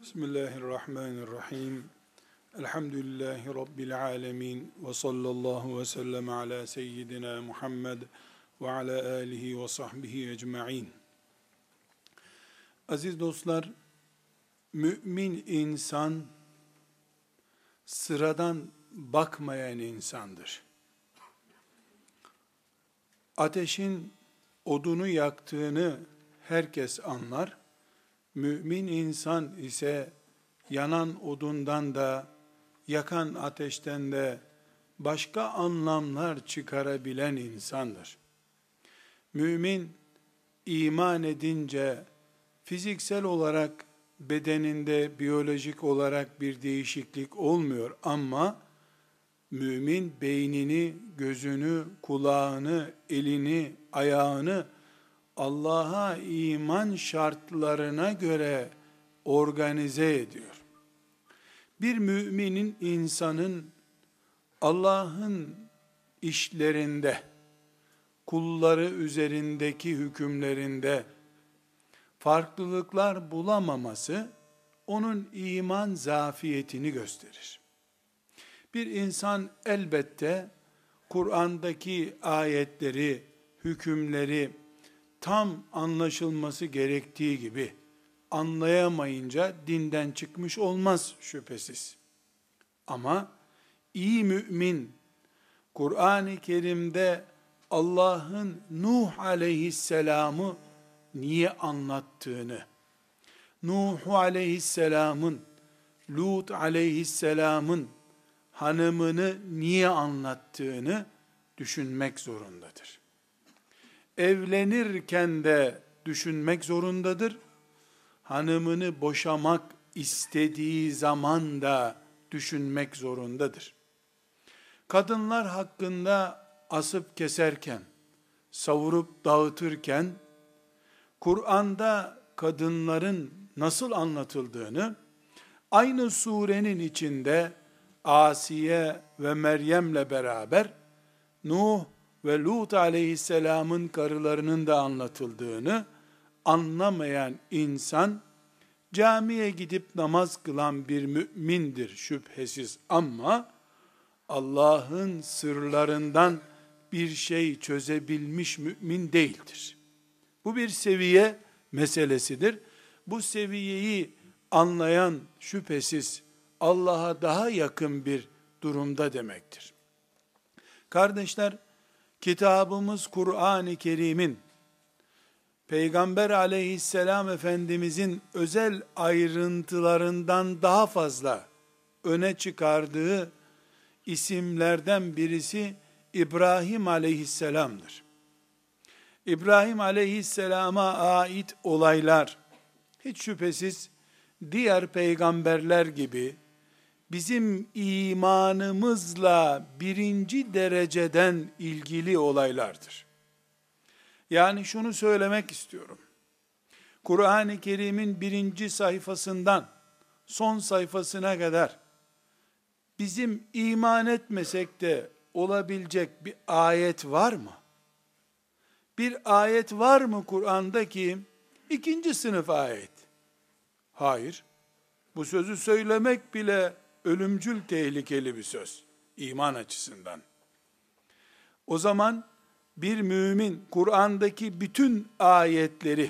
Bismillahirrahmanirrahim. Elhamdülillahi Rabbil alemin. Ve sallallahu ve sellem ala seyyidina Muhammed ve ala alihi ve sahbihi ecma'in. Aziz dostlar, mümin insan sıradan bakmayan insandır. Ateşin odunu yaktığını herkes anlar. Mümin insan ise yanan odundan da, yakan ateşten de başka anlamlar çıkarabilen insandır. Mümin iman edince fiziksel olarak bedeninde biyolojik olarak bir değişiklik olmuyor ama mümin beynini, gözünü, kulağını, elini, ayağını Allah'a iman şartlarına göre organize ediyor. Bir müminin, insanın Allah'ın işlerinde, kulları üzerindeki hükümlerinde farklılıklar bulamaması onun iman zafiyetini gösterir. Bir insan elbette Kur'an'daki ayetleri, hükümleri tam anlaşılması gerektiği gibi anlayamayınca dinden çıkmış olmaz şüphesiz. Ama iyi mümin, Kur'an-ı Kerim'de Allah'ın Nuh aleyhisselamı niye anlattığını, Nuh aleyhisselamın, Lut aleyhisselamın hanımını niye anlattığını düşünmek zorundadır. Evlenirken de düşünmek zorundadır. Hanımını boşamak istediği zaman da düşünmek zorundadır. Kadınlar hakkında asıp keserken, savurup dağıtırken, Kur'an'da kadınların nasıl anlatıldığını, aynı surenin içinde Asiye ve Meryem'le beraber Nuh ve Lut aleyhisselamın karılarının da anlatıldığını anlamayan insan, camiye gidip namaz kılan bir mümindir şüphesiz ama Allah'ın sırlarından bir şey çözebilmiş mümin değildir. Bu bir seviye meselesidir. Bu seviyeyi anlayan şüphesiz Allah'a daha yakın bir durumda demektir. Kardeşler, kitabımız Kur'an-ı Kerim'in Peygamber aleyhisselam Efendimizin özel ayrıntılarından daha fazla öne çıkardığı isimlerden birisi İbrahim aleyhisselamdır. İbrahim aleyhisselama ait olaylar hiç şüphesiz diğer peygamberler gibi bizim imanımızla birinci dereceden ilgili olaylardır. Yani şunu söylemek istiyorum. Kur'an-ı Kerim'in birinci sayfasından son sayfasına kadar bizim iman etmesek de olabilecek bir ayet var mı? Bir ayet var mı Kur'an'da ki ikinci sınıf ayet? Hayır. Bu sözü söylemek bile ölümcül tehlikeli bir söz iman açısından. O zaman bir mümin Kur'an'daki bütün ayetleri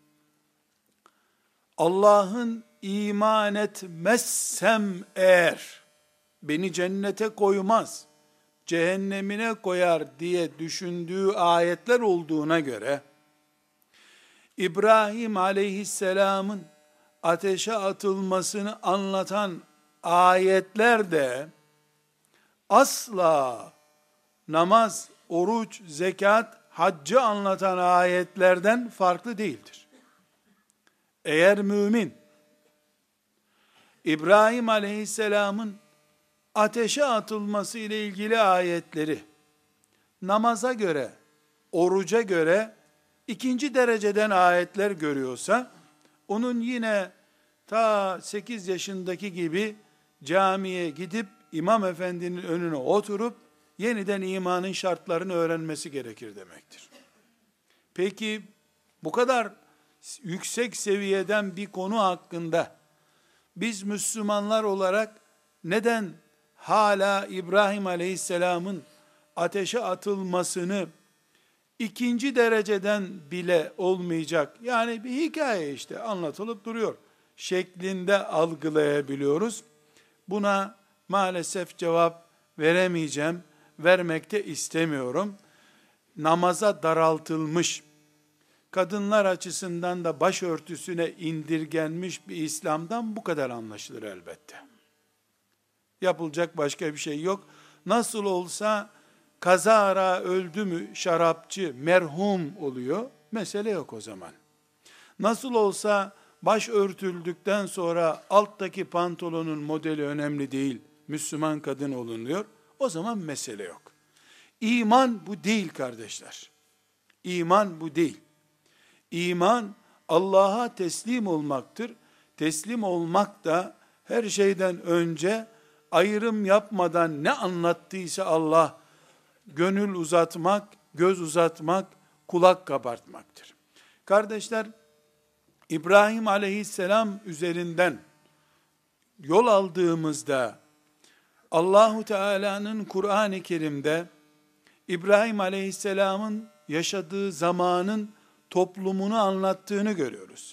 Allah'ın iman etmezsem eğer beni cennete koymaz, cehennemine koyar diye düşündüğü ayetler olduğuna göre İbrahim aleyhisselamın ateşe atılmasını anlatan ayetler de asla namaz, oruç, zekat, haccı anlatan ayetlerden farklı değildir. Eğer mümin İbrahim aleyhisselamın ateşe atılması ile ilgili ayetleri namaza göre, oruca göre ikinci dereceden ayetler görüyorsa, onun yine ta 8 yaşındaki gibi camiye gidip imam efendinin önüne oturup yeniden imanın şartlarını öğrenmesi gerekir demektir. Peki bu kadar yüksek seviyeden bir konu hakkında Biz Müslümanlar olarak neden hala İbrahim Aleyhisselam'ın ateşe atılmasını ikinci dereceden bile olmayacak, yani bir hikaye işte anlatılıp duruyor şeklinde algılayabiliyoruz? Buna maalesef cevap veremeyeceğim, vermek de istemiyorum. Namaza daraltılmış, kadınlar açısından da başörtüsüne indirgenmiş bir İslam'dan bu kadar anlaşılır elbette. Yapılacak başka bir şey yok. Nasıl olsa kazara öldü mü şarapçı merhum oluyor, mesele yok o zaman. Nasıl olsa baş örtüldükten sonra alttaki pantolonun modeli önemli değil, Müslüman kadın olunuyor, o zaman mesele yok. İman bu değil kardeşler. İman bu değil. İman Allah'a teslim olmaktır. Teslim olmak da her şeyden önce ayrım yapmadan ne anlattıysa Allah, gönül uzatmak, göz uzatmak, kulak kabartmaktır. Kardeşler, İbrahim aleyhisselam üzerinden yol aldığımızda Allahu Teala'nın Kur'an-ı Kerim'de İbrahim aleyhisselamın yaşadığı zamanın toplumunu anlattığını görüyoruz.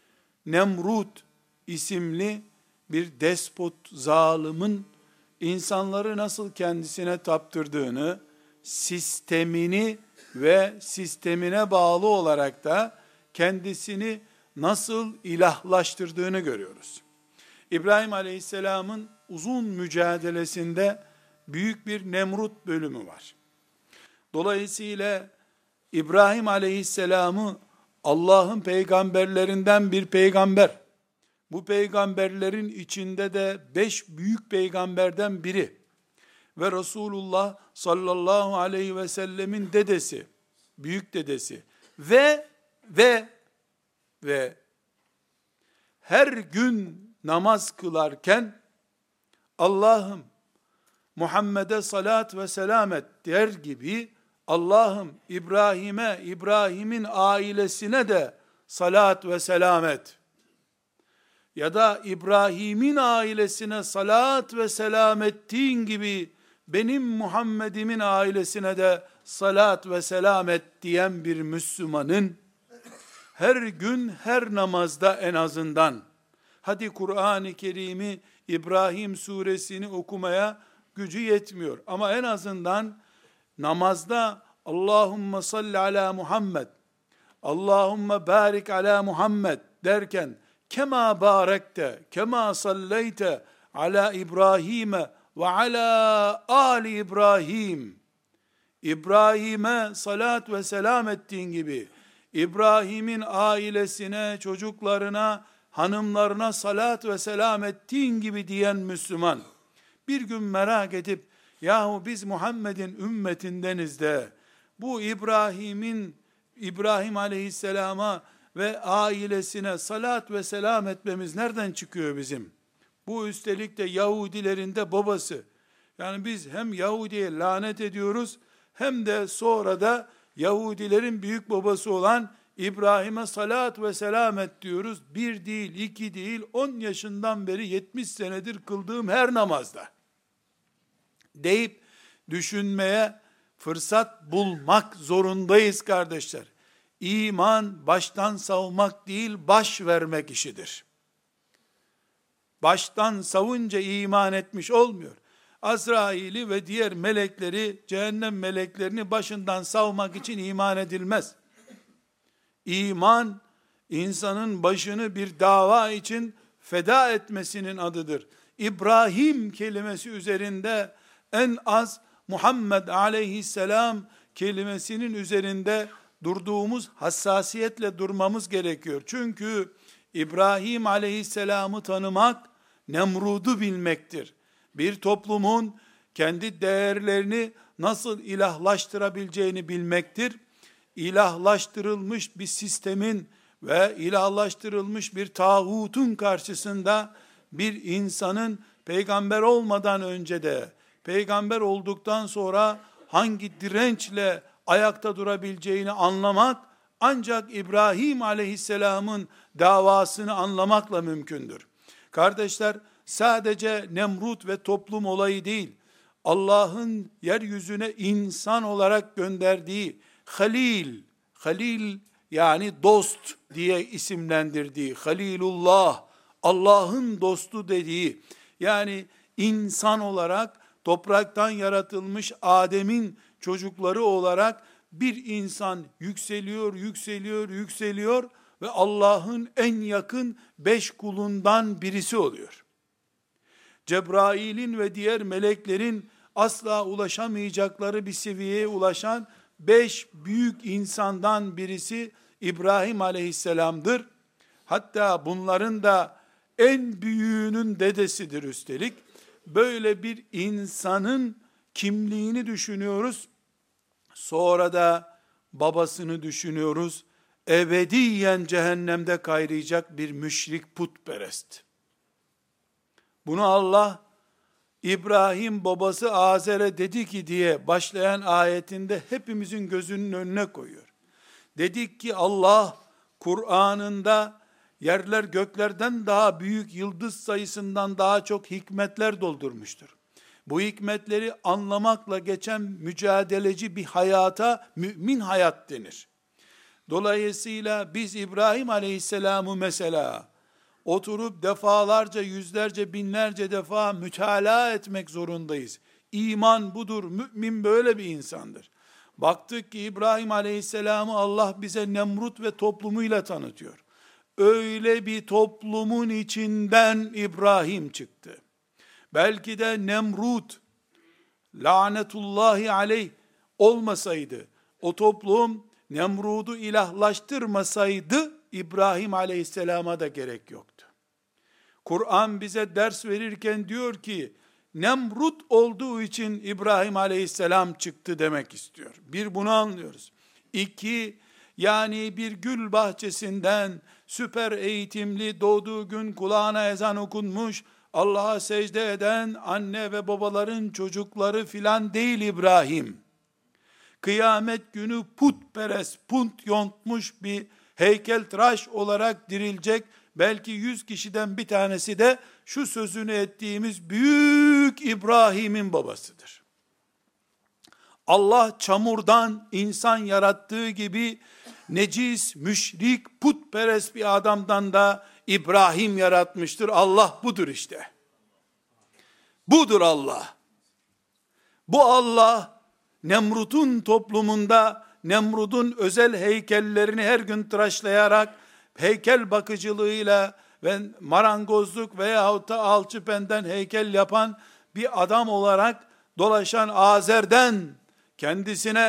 Nemrut isimli bir despot, zalimin insanları nasıl kendisine taptırdığını, sistemini ve sistemine bağlı olarak da kendisini nasıl ilahlaştırdığını görüyoruz. İbrahim Aleyhisselam'ın uzun mücadelesinde büyük bir Nemrut bölümü var. Dolayısıyla İbrahim Aleyhisselam'ı Allah'ın peygamberlerinden bir peygamber, bu peygamberlerin içinde de 5 büyük peygamberden biri ve Resulullah sallallahu aleyhi ve sellemin dedesi, büyük dedesi ve her gün namaz kılarken Allah'ım Muhammed'e salat ve selam et der gibi, Allah'ım İbrahim'e, İbrahim'in ailesine de salat ve selam et. Ya da İbrahim'in ailesine salat ve selam ettiğin gibi benim Muhammed'imin ailesine de salat ve selam et diyen bir Müslümanın her gün her namazda en azından, hadi Kur'an-ı Kerim'i, İbrahim suresini okumaya gücü yetmiyor ama en azından namazda Allahümme salli ala Muhammed, Allahümme barik ala Muhammed derken kema barekte, kema salleyte ala İbrahim'e ve ala ali İbrahim, İbrahim'e salat ve selam ettiğin gibi İbrahim'in ailesine, çocuklarına, hanımlarına salat ve selam ettiğin gibi diyen Müslüman bir gün merak edip, yahu biz Muhammed'in ümmetindeniz de bu İbrahim aleyhisselama ve ailesine salat ve selam etmemiz nereden çıkıyor bizim? Bu üstelik de Yahudilerin de babası. Yani biz hem Yahudi'ye lanet ediyoruz, hem de sonra da Yahudilerin büyük babası olan İbrahim'e salat ve selam et diyoruz. 1 değil, 2 değil, 10 yaşından beri 70 senedir kıldığım her namazda deyip düşünmeye fırsat bulmak zorundayız kardeşler. İman baştan savmak değil, baş vermek işidir. Baştan savunca iman etmiş olmuyor. Azrail'i ve diğer melekleri, cehennem meleklerini başından savmak için iman edilmez. İman, insanın başını bir dava için feda etmesinin adıdır. İbrahim kelimesi üzerinde en az Muhammed aleyhisselam kelimesinin üzerinde durduğumuz hassasiyetle durmamız gerekiyor. Çünkü İbrahim aleyhisselamı tanımak, Nemrud'u bilmektir. Bir toplumun kendi değerlerini nasıl ilahlaştırabileceğini bilmektir. İlahlaştırılmış bir sistemin ve ilahlaştırılmış bir tağutun karşısında bir insanın peygamber olmadan önce de, peygamber olduktan sonra hangi dirençle ayakta durabileceğini anlamak, ancak İbrahim aleyhisselamın davasını anlamakla mümkündür. Kardeşler, sadece Nemrut ve toplum olayı değil, Allah'ın yeryüzüne insan olarak gönderdiği Halil yani dost diye isimlendirdiği, Halilullah, Allah'ın dostu dediği, yani insan olarak topraktan yaratılmış Adem'in çocukları olarak bir insan yükseliyor ve Allah'ın en yakın 5 kulundan birisi oluyor. Cebrail'in ve diğer meleklerin asla ulaşamayacakları bir seviyeye ulaşan 5 büyük insandan birisi İbrahim aleyhisselamdır. Hatta bunların da en büyüğünün dedesidir üstelik. Böyle bir insanın kimliğini düşünüyoruz. Sonra da babasını düşünüyoruz. Ebediyen cehennemde kayrayacak bir müşrik putperest. Bunu Allah İbrahim babası Azer'e dedi ki diye başlayan ayetinde hepimizin gözünün önüne koyuyor. Dedik ki Allah Kur'an'ında yerler göklerden daha büyük, yıldız sayısından daha çok hikmetler doldurmuştur. Bu hikmetleri anlamakla geçen mücadeleci bir hayata mümin hayat denir. Dolayısıyla biz İbrahim Aleyhisselam'ı mesela oturup defalarca, yüzlerce, binlerce defa mütalaa etmek zorundayız. İman budur, mümin böyle bir insandır. Baktık ki İbrahim Aleyhisselam'ı Allah bize Nemrut ve toplumuyla tanıtıyor. Öyle bir toplumun içinden İbrahim çıktı. Belki de Nemrut, lanetullahi aleyh olmasaydı, o toplum Nemrud'u ilahlaştırmasaydı, İbrahim Aleyhisselam'a da gerek yoktu. Kur'an bize ders verirken diyor ki, Nemrut olduğu için İbrahim Aleyhisselam çıktı demek istiyor. Bir, bunu anlıyoruz. İki, yani bir gül bahçesinden süper eğitimli, doğduğu gün kulağına ezan okunmuş, Allah'a secde eden anne ve babaların çocukları filan değil İbrahim. Kıyamet günü putperest, punt yontmuş bir heykeltıraş olarak dirilecek, belki 100 kişiden bir tanesi de şu sözünü ettiğimiz büyük İbrahim'in babasıdır. Allah çamurdan insan yarattığı gibi necis, müşrik, putperest bir adamdan da İbrahim yaratmıştır. Allah budur işte. Budur Allah. Bu Allah Nemrut'un toplumunda Nemrut'un özel heykellerini her gün tıraşlayarak heykel bakıcılığıyla ve marangozluk veyahut da alçıpenden heykel yapan bir adam olarak dolaşan Azer'den kendisine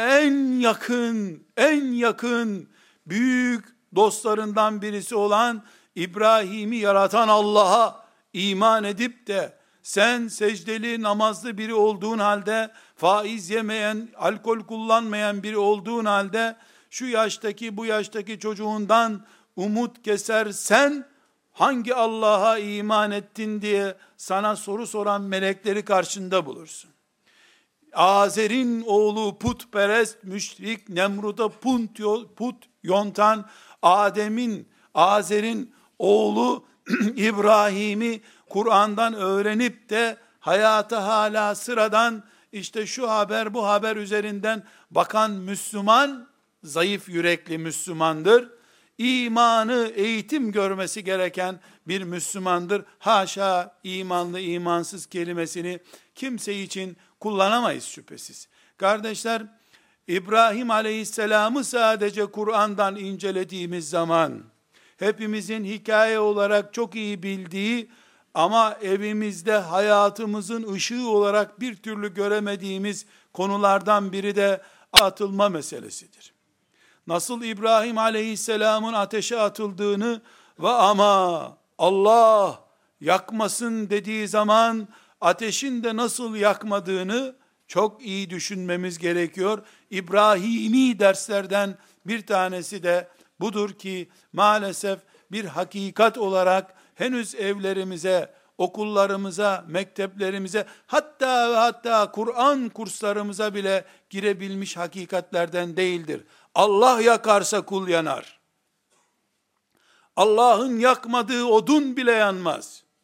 en yakın büyük dostlarından birisi olan İbrahim'i yaratan Allah'a iman edip de sen secdeli namazlı biri olduğun halde, faiz yemeyen, alkol kullanmayan biri olduğun halde, şu yaştaki bu yaştaki çocuğundan umut kesersen, hangi Allah'a iman ettin diye sana soru soran melekleri karşında bulursun. Azer'in oğlu putperest, müşrik, Nemrut'a put yontan Azer'in oğlu İbrahim'i Kur'an'dan öğrenip de hayata hala sıradan işte şu haber bu haber üzerinden bakan Müslüman, zayıf yürekli Müslümandır. İmanı eğitim görmesi gereken bir Müslümandır. Haşa imanlı imansız kelimesini kimse için kullanamayız şüphesiz. Kardeşler, İbrahim Aleyhisselam'ı sadece Kur'an'dan incelediğimiz zaman, hepimizin hikaye olarak çok iyi bildiği ama evimizde hayatımızın ışığı olarak bir türlü göremediğimiz konulardan biri de atılma meselesidir. Nasıl İbrahim Aleyhisselam'ın ateşe atıldığını ve ama Allah yakmasın dediği zaman ateşin de nasıl yakmadığını çok iyi düşünmemiz gerekiyor. İbrahimi derslerden bir tanesi de budur ki maalesef bir hakikat olarak henüz evlerimize, okullarımıza, mekteplerimize, hatta Kur'an kurslarımıza bile girebilmiş hakikatlerden değildir. Allah yakarsa kul yanar. Allah'ın yakmadığı odun bile yanmaz.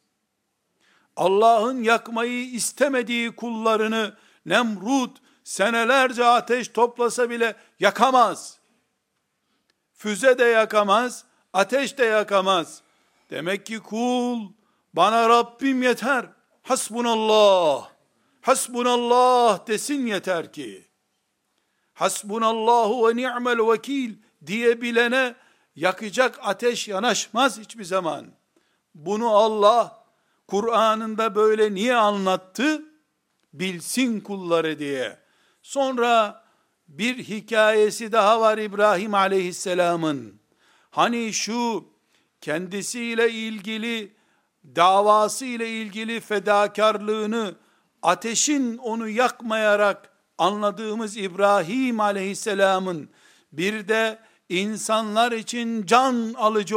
Allah'ın yakmayı istemediği kullarını Nemrut senelerce ateş toplasa bile yakamaz. Füze de yakamaz, ateş de yakamaz. Demek ki kul, bana Rabbim yeter, hasbunallah, hasbunallah desin yeter ki. Hasbunallahu ve ni'mel vekil diyebilene yakacak ateş yanaşmaz hiçbir zaman. Bunu Allah Kur'an'ında böyle niye anlattı? Bilsin kulları diye. Sonra bir hikayesi daha var İbrahim aleyhisselamın. Hani şu kendisiyle ilgili, davası ile ilgili fedakarlığını, ateşin onu yakmayarak anladığımız İbrahim aleyhisselamın, bir de insanlar için can alıcı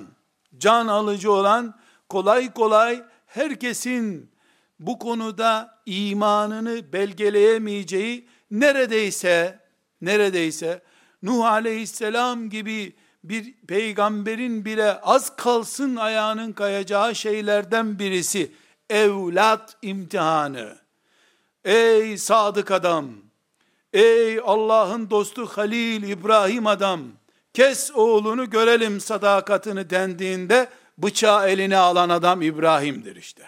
olan, kolay kolay herkesin bu konuda imanını belgeleyemeyeceği, neredeyse Nuh aleyhisselam gibi bir peygamberin bile az kalsın ayağının kayacağı şeylerden birisi, evlat imtihanı. Ey sadık adam, ey Allah'ın dostu Halil İbrahim adam, kes oğlunu görelim sadakatini dendiğinde, bıçağı eline alan adam İbrahim'dir işte.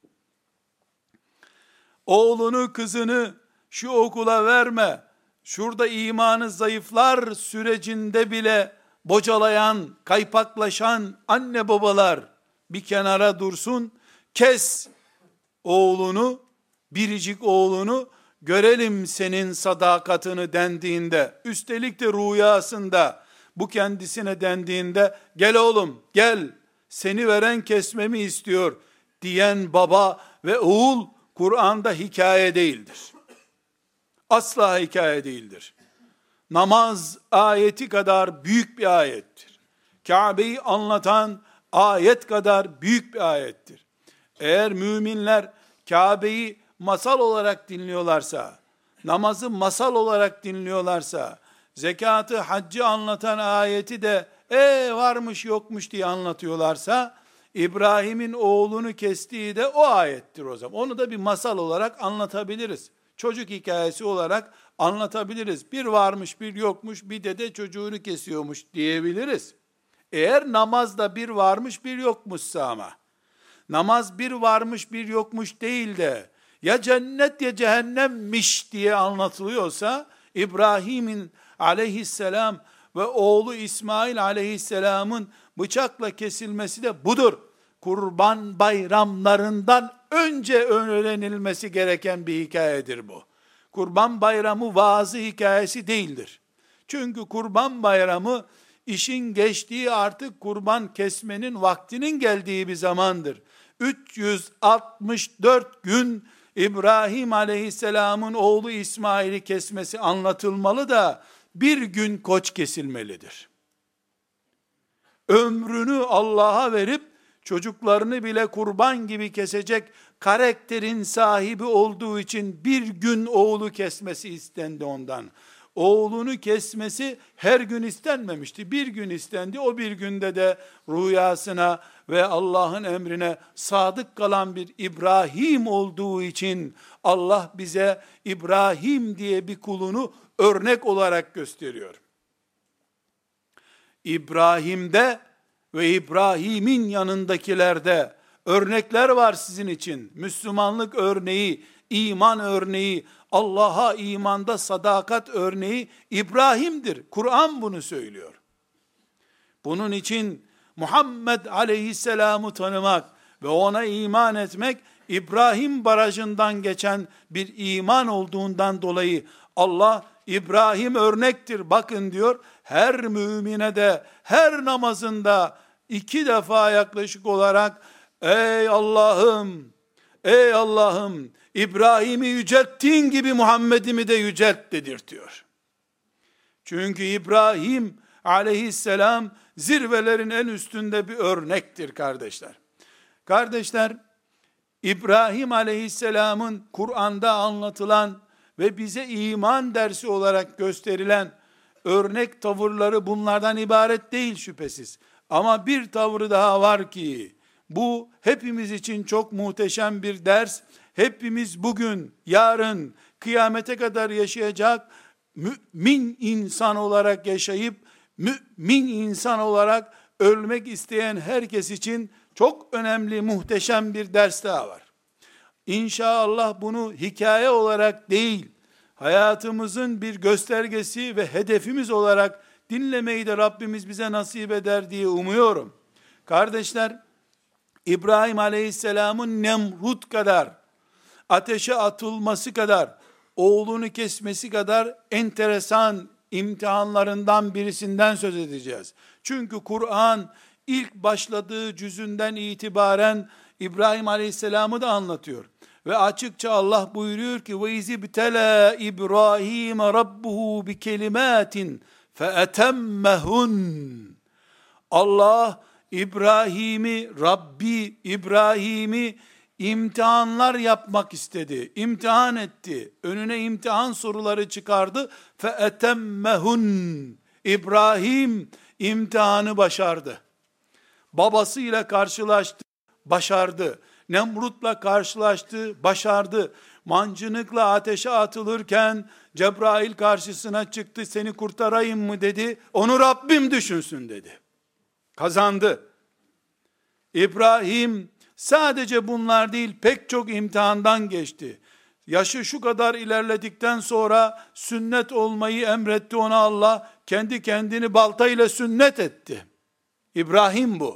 Oğlunu, kızını şu okula verme, şurada imanı zayıflar sürecinde bile bocalayan, kaypaklaşan anne babalar bir kenara dursun, kes oğlunu, biricik oğlunu, görelim senin sadakatini dendiğinde, üstelik de rüyasında bu kendisine dendiğinde, gel oğlum gel, seni veren kesmemi istiyor diyen baba ve oğul, Kur'an'da hikaye değildir. Asla hikaye değildir. Namaz ayeti kadar büyük bir ayettir. Kabe'yi anlatan ayet kadar büyük bir ayettir. Eğer müminler Kabe'yi masal olarak dinliyorlarsa, namazı masal olarak dinliyorlarsa, zekatı, haccı anlatan ayeti de varmış yokmuş diye anlatıyorlarsa, İbrahim'in oğlunu kestiği de o ayettir o zaman. Onu da bir masal olarak anlatabiliriz. Çocuk hikayesi olarak anlatabiliriz. Bir varmış bir yokmuş, bir dede çocuğunu kesiyormuş diyebiliriz. Eğer namazda bir varmış bir yokmuşsa ama, namaz bir varmış bir yokmuş değil de, ya cennet ya cehennemmiş diye anlatılıyorsa, İbrahim'in aleyhisselam ve oğlu İsmail aleyhisselamın bıçakla kesilmesi de budur. Kurban bayramlarından önce öğrenilmesi gereken bir hikayedir bu. Kurban bayramı vaazı hikayesi değildir. Çünkü kurban bayramı işin geçtiği, artık kurban kesmenin vaktinin geldiği bir zamandır. 364 gün İbrahim aleyhisselamın oğlu İsmail'i kesmesi anlatılmalı da bir gün koç kesilmelidir. Ömrünü Allah'a verip çocuklarını bile kurban gibi kesecek karakterin sahibi olduğu için bir gün oğlu kesmesi istendi ondan. Oğlunu kesmesi her gün istenmemişti. Bir gün istendi. O bir günde de rüyasına ve Allah'ın emrine sadık kalan bir İbrahim olduğu için Allah bize İbrahim diye bir kulunu örnek olarak gösteriyor. İbrahim'de ve İbrahim'in yanındakilerde örnekler var sizin için. Müslümanlık örneği, iman örneği, Allah'a imanda sadakat örneği İbrahim'dir. Kur'an bunu söylüyor. Bunun için Muhammed aleyhisselamı tanımak ve ona iman etmek, İbrahim barajından geçen bir iman olduğundan dolayı Allah İbrahim örnektir bakın diyor. Her mümine de her namazında 2 defa yaklaşık olarak ey Allah'ım, ey Allah'ım, İbrahim'i yücelttiğin gibi Muhammed'imi de yücelt dedirtiyor. Çünkü İbrahim aleyhisselam zirvelerin en üstünde bir örnektir kardeşler. Kardeşler, İbrahim aleyhisselamın Kur'an'da anlatılan ve bize iman dersi olarak gösterilen örnek tavırları bunlardan ibaret değil şüphesiz. Ama bir tavrı daha var ki, Bu hepimiz için çok muhteşem bir ders. Hepimiz bugün, yarın, kıyamete kadar yaşayacak mümin insan olarak yaşayıp, mümin insan olarak ölmek isteyen herkes için çok önemli, muhteşem bir ders daha var. İnşallah bunu hikaye olarak değil, hayatımızın bir göstergesi ve hedefimiz olarak dinlemeyi de Rabbimiz bize nasip eder diye umuyorum. Kardeşler, İbrahim Aleyhisselam'ın Nemrut kadar, ateşe atılması kadar, oğlunu kesmesi kadar enteresan imtihanlarından birisinden söz edeceğiz. Çünkü Kur'an ilk başladığı cüzünden itibaren İbrahim Aleyhisselam'ı da anlatıyor. Ve açıkça Allah buyuruyor ki وَاِذِ ابْتَلَى İbrahim رَبُّهُ بِكَلِمَاتٍ فَاَتَمَّهُنْ. Allah İbrahim'i imtihanlar yapmak istedi. İmtihan etti. Önüne imtihan soruları çıkardı. فَاَتَمَّهُنْ. İbrahim imtihanı başardı. Babasıyla karşılaştı, başardı. Nemrut'la karşılaştı, başardı. Mancınıkla ateşe atılırken Cebrail karşısına çıktı, seni kurtarayım mı dedi. Onu Rabbim düşünsün dedi. Kazandı. İbrahim sadece bunlar değil, pek çok imtihandan geçti. Yaşı şu kadar ilerledikten sonra sünnet olmayı emretti ona Allah. Kendi kendini baltayla sünnet etti. İbrahim bu.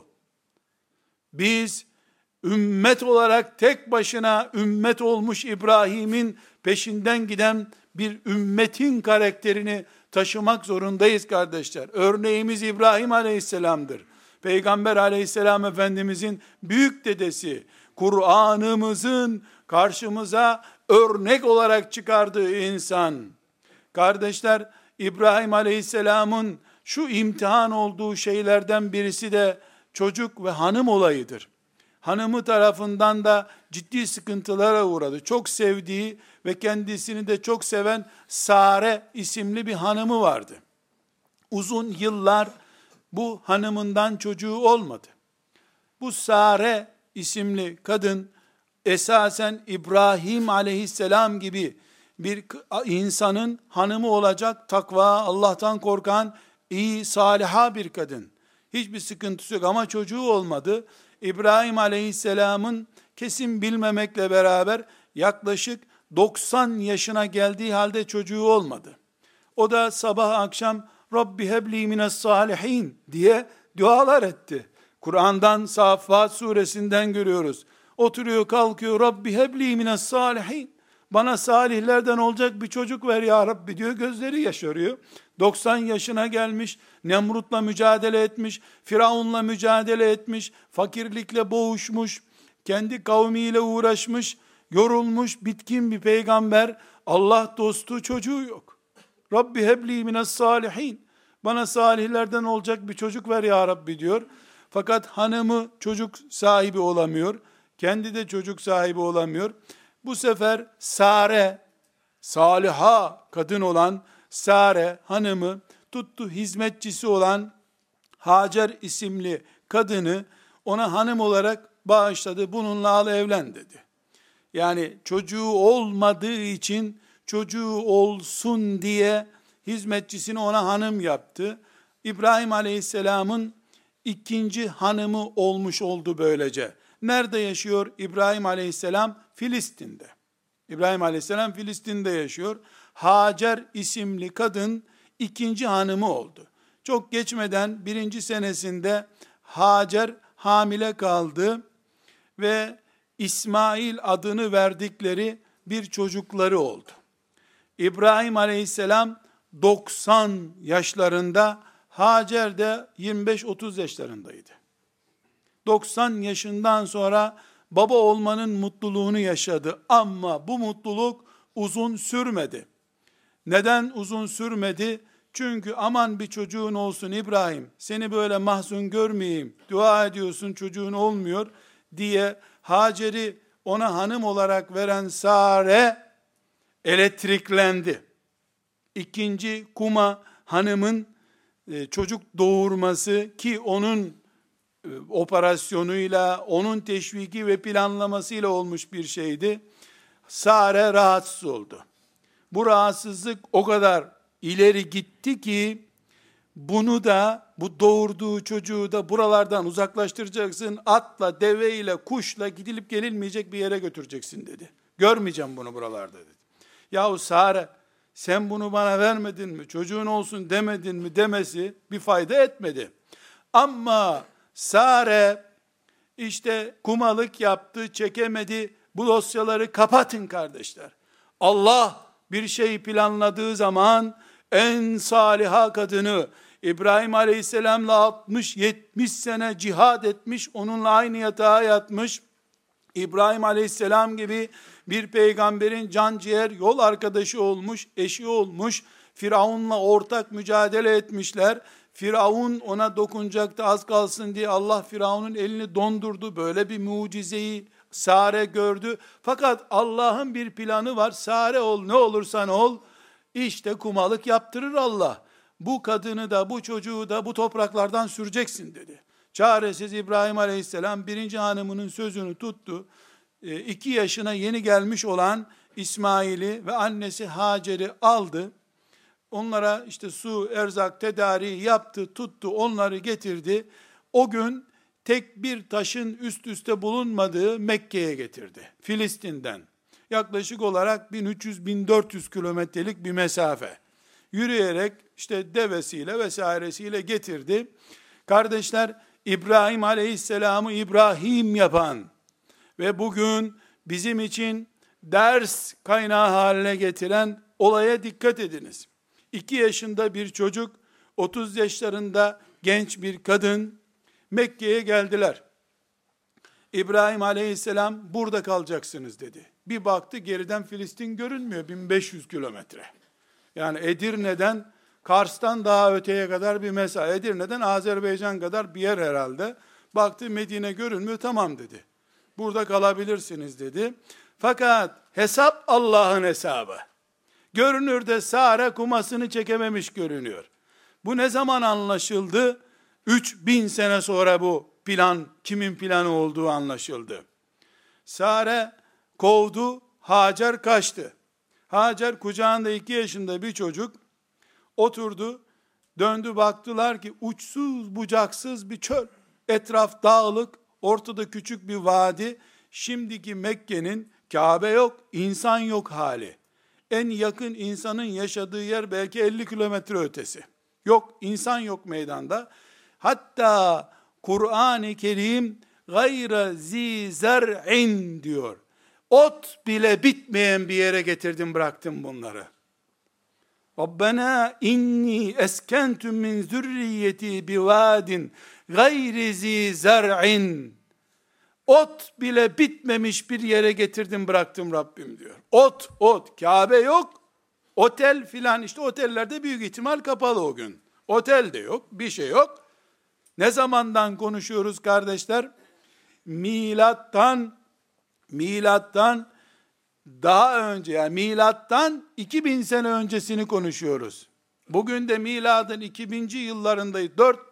Biz ümmet olarak tek başına ümmet olmuş İbrahim'in peşinden giden bir ümmetin karakterini taşımak zorundayız kardeşler. Örneğimiz İbrahim Aleyhisselam'dır. Peygamber Aleyhisselam Efendimizin büyük dedesi, Kur'an'ımızın karşımıza örnek olarak çıkardığı insan. Kardeşler, İbrahim Aleyhisselam'ın şu imtihan olduğu şeylerden birisi de çocuk ve hanım olayıdır. Hanımı tarafından da ciddi sıkıntılara uğradı. Çok sevdiği ve kendisini de çok seven Sare isimli bir hanımı vardı. Uzun yıllar bu hanımından çocuğu olmadı. Bu Sare isimli kadın esasen İbrahim aleyhisselam gibi bir insanın hanımı olacak, takva, Allah'tan korkan, iyi, saliha bir kadın. Hiçbir sıkıntısı yok ama çocuğu olmadı. İbrahim aleyhisselamın kesin bilmemekle beraber yaklaşık 90 yaşına geldiği halde çocuğu olmadı. O da sabah akşam Rabbi hebli mines salihin diye dualar etti. Kur'an'dan Saffat suresinden görüyoruz. Oturuyor kalkıyor, Rabbi hebli mines salihin. Bana salihlerden olacak bir çocuk ver ya Rabbi diyor, gözleri yaşarıyor. 90 yaşına gelmiş, Nemrut'la mücadele etmiş, Firavun'la mücadele etmiş, fakirlikle boğuşmuş, kendi kavmiyle uğraşmış, yorulmuş, bitkin bir peygamber, Allah dostu, çocuğu yok. Rabbi hebli mines salihin. Bana salihlerden olacak bir çocuk ver ya Rabbi diyor. Fakat hanımı çocuk sahibi olamıyor. Kendi de çocuk sahibi olamıyor. Bu sefer Sare, saliha kadın olan Sare hanımı tuttu, hizmetçisi olan Hacer isimli kadını ona hanım olarak bağışladı. Bununla al evlen dedi. Yani çocuğu olmadığı için çocuğu olsun diye hizmetçisini ona hanım yaptı. İbrahim Aleyhisselam'ın ikinci hanımı olmuş oldu böylece. Nerede yaşıyor İbrahim Aleyhisselam? Filistin'de. İbrahim Aleyhisselam Filistin'de yaşıyor. Hacer isimli kadın ikinci hanımı oldu. Çok geçmeden birinci senesinde Hacer hamile kaldı ve İsmail adını verdikleri bir çocukları oldu. İbrahim Aleyhisselam 90 yaşlarında, Hacer de 25-30 yaşlarındaydı. 90 yaşından sonra baba olmanın mutluluğunu yaşadı ama bu mutluluk uzun sürmedi. Neden uzun sürmedi? Çünkü aman bir çocuğun olsun İbrahim, seni böyle mahzun görmeyeyim, dua ediyorsun çocuğun olmuyor diye Hacer'i ona hanım olarak veren Sare elektriklendi. İkinci kuma hanımın çocuk doğurması ki onun operasyonuyla, onun teşviki ve planlamasıyla olmuş bir şeydi. Sare rahatsız oldu. Bu rahatsızlık o kadar ileri gitti ki, bunu da, bu doğurduğu çocuğu da buralardan uzaklaştıracaksın. Atla, deveyle, kuşla gidilip gelinmeyecek bir yere götüreceksin dedi. Görmeyeceğim bunu buralarda dedi. Yahu Sare, sen bunu bana vermedin mi, çocuğun olsun demedin mi demesi bir fayda etmedi. Ama Sare işte kumalık yaptı, çekemedi. Bu dosyaları kapatın kardeşler. Allah bir şey planladığı zaman en saliha kadını, İbrahim Aleyhisselam'la 60-70 sene cihad etmiş, onunla aynı yatağa yatmış, İbrahim Aleyhisselam gibi bir peygamberin can ciğer yol arkadaşı olmuş, eşi olmuş, Firavun'la ortak mücadele etmişler. Firavun ona dokunacaktı az kalsın diye Allah Firavun'un elini dondurdu. Böyle bir mucizeyi Sare gördü. Fakat Allah'ın bir planı var. Sare ol, ne olursan ol. İşte kumalık yaptırır Allah. Bu kadını da bu çocuğu da bu topraklardan süreceksin dedi. Çaresiz İbrahim Aleyhisselam birinci hanımının sözünü tuttu. 2 yaşına yeni gelmiş olan İsmail'i ve annesi Hacer'i aldı. Onlara işte su, erzak tedariği yaptı, tuttu, onları getirdi. O gün tek bir taşın üst üste bulunmadığı Mekke'ye getirdi. Filistin'den. Yaklaşık olarak 1300-1400 kilometrelik bir mesafe. Yürüyerek işte devesiyle vesairesiyle getirdi. Kardeşler, İbrahim Aleyhisselam'ı İbrahim yapan ve bugün bizim için ders kaynağı haline getiren olaya dikkat ediniz. 2 yaşında bir çocuk, 30 yaşlarında genç bir kadın Mekke'ye geldiler. İbrahim Aleyhisselam burada kalacaksınız dedi. Bir baktı geriden Filistin görünmüyor, 1500 kilometre. Yani Edirne'den Kars'tan daha öteye kadar bir mesafe. Edirne'den Azerbaycan kadar bir yer herhalde. Baktı Medine görünmüyor, tamam dedi. Burada kalabilirsiniz dedi. Fakat hesap Allah'ın hesabı. Görünürde Sare kumasını çekememiş görünüyor. Bu ne zaman anlaşıldı? 3000 sene sonra bu plan kimin planı olduğu anlaşıldı. Sare kovdu, Hacer kaçtı. Hacer kucağında 2 yaşında bir çocuk oturdu, döndü, baktılar ki uçsuz bucaksız bir çöl. Etraf dağlık, ortada küçük bir vadi. Şimdiki Mekke'nin Kabe yok, insan yok hali. En yakın insanın yaşadığı yer belki 50 kilometre ötesi. Yok, insan yok meydanda. Hatta Kur'an-ı Kerim gayre zi zer'in diyor. Ot bile bitmeyen bir yere getirdim, bıraktım bunları. Rabbena inni eskentum min zürriyeti bivadin gayri zi zer'in. Ot bile bitmemiş bir yere getirdim, bıraktım Rabbim diyor. Ot, Kabe yok, otel filan, işte otellerde büyük ihtimal kapalı o gün. Otel de yok, bir şey yok. Ne zamandan konuşuyoruz kardeşler? Milattan daha önce, yani milattan 2000 sene öncesini konuşuyoruz. Bugün de miladın 2000. yıllarındayız.